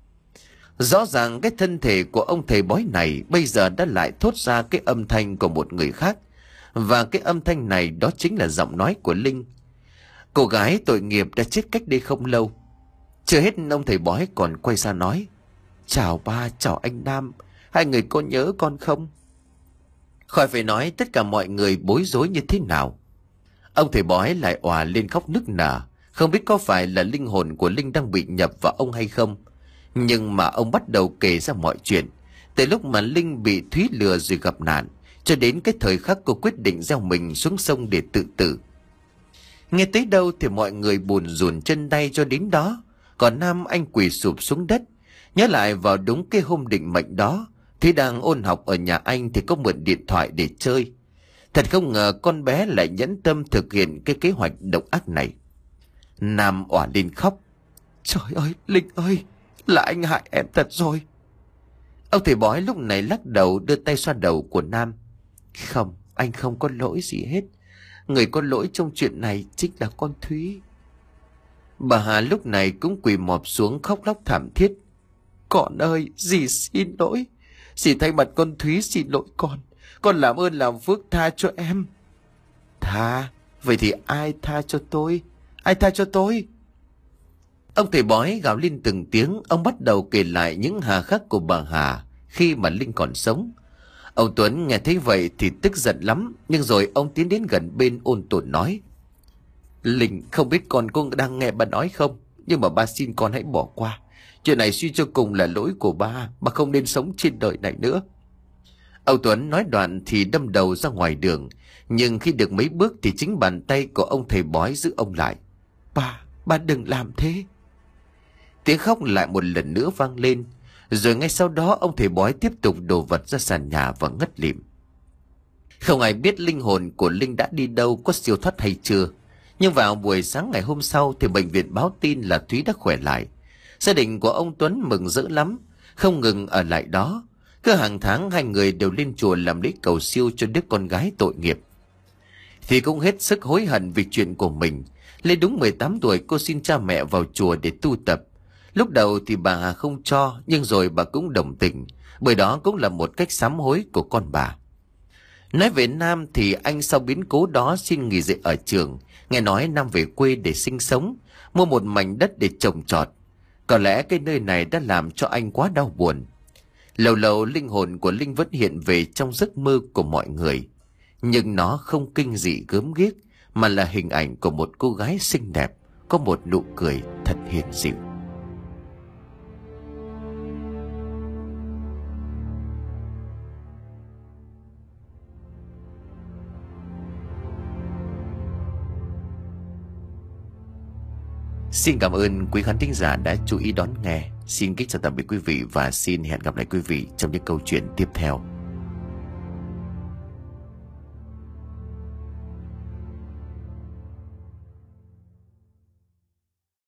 A: Rõ ràng cái thân thể của ông thầy bói này bây giờ đã lại thốt ra cái âm thanh của một người khác. Và cái âm thanh này đó chính là giọng nói của Linh, cô gái tội nghiệp đã chết cách đây không lâu. Chưa hết ông thầy bói còn quay ra nói: Chào ba, chào anh Nam, hai người có nhớ con không? Khỏi phải nói tất cả mọi người bối rối như thế nào. Ông thầy bói lại òa lên khóc nức nở, không biết có phải là linh hồn của Linh đang bị nhập vào ông hay không. Nhưng mà ông bắt đầu kể ra mọi chuyện, từ lúc mà Linh bị Thúy lừa rồi gặp nạn, cho đến cái thời khắc cô quyết định gieo mình xuống sông để tự tử. Nghe tới đâu thì mọi người buồn rùn chân tay cho đến đó. Còn Nam anh quỳ sụp xuống đất, nhớ lại vào đúng cái hôm định mệnh đó, Thúy đang ôn học ở nhà anh thì có mượn điện thoại để chơi. Thật không ngờ con bé lại nhẫn tâm thực hiện cái kế hoạch độc ác này. Nam òa lên khóc. Trời ơi, Linh ơi, là anh hại em thật rồi. Ông thầy bói lúc này lắc đầu, đưa tay xoa đầu của Nam. Không, anh không có lỗi gì hết. Người có lỗi trong chuyện này chính là con Thúy. Bà Hà lúc này cũng quỳ mọp xuống khóc lóc thảm thiết. Con ơi, dì xin lỗi. Dì thay mặt con Thúy xin lỗi con. Con làm ơn làm phước tha cho em. Tha? Vậy thì ai tha cho tôi? Ai tha cho tôi? Ông thầy bói gào lên từng tiếng. Ông bắt đầu kể lại những hà khắc của bà Hà khi mà Linh còn sống. Ông Tuấn nghe thấy vậy thì tức giận lắm. Nhưng rồi ông tiến đến gần bên ôn tồn nói. Linh, không biết con có đang nghe bà nói không, nhưng mà ba xin con hãy bỏ qua. Chuyện này suy cho cùng là lỗi của ba. Ba không nên sống trên đời này nữa. Ông Tuấn nói đoạn thì đâm đầu ra ngoài đường. Nhưng khi được mấy bước thì chính bàn tay của ông thầy bói giữ ông lại. Ba, ba đừng làm thế. Tiếng khóc lại một lần nữa vang lên. Rồi ngay sau đó ông thầy bói tiếp tục đổ vật ra sàn nhà và ngất lịm. Không ai biết linh hồn của Linh đã đi đâu, có siêu thoát hay chưa. Nhưng vào buổi sáng ngày hôm sau thì bệnh viện báo tin là Thúy đã khỏe lại. Gia đình của ông Tuấn mừng rỡ lắm, không ngừng ở lại đó. Cứ hàng tháng hai người đều lên chùa làm lễ cầu siêu cho đứa con gái tội nghiệp. Thì cũng hết sức hối hận vì chuyện của mình. Lên đúng mười tám tuổi cô xin cha mẹ vào chùa để tu tập. Lúc đầu thì bà Hà không cho, nhưng rồi bà cũng đồng tình, bởi đó cũng là một cách sám hối của con bà. Nói về Nam thì anh sau biến cố đó xin nghỉ dạy ở trường. Nghe nói Nam về quê để sinh sống, mua một mảnh đất để trồng trọt. Có lẽ cái nơi này đã làm cho anh quá đau buồn. Lâu lâu linh hồn của Linh vẫn hiện về trong giấc mơ của mọi người. Nhưng nó không kinh dị gớm ghiếc, mà là hình ảnh của một cô gái xinh đẹp, có một nụ cười thật hiền dịu. Xin cảm ơn quý khán thính giả đã chú ý đón nghe. Xin kính chào tạm biệt quý vị và xin hẹn gặp lại quý vị trong những câu chuyện tiếp theo.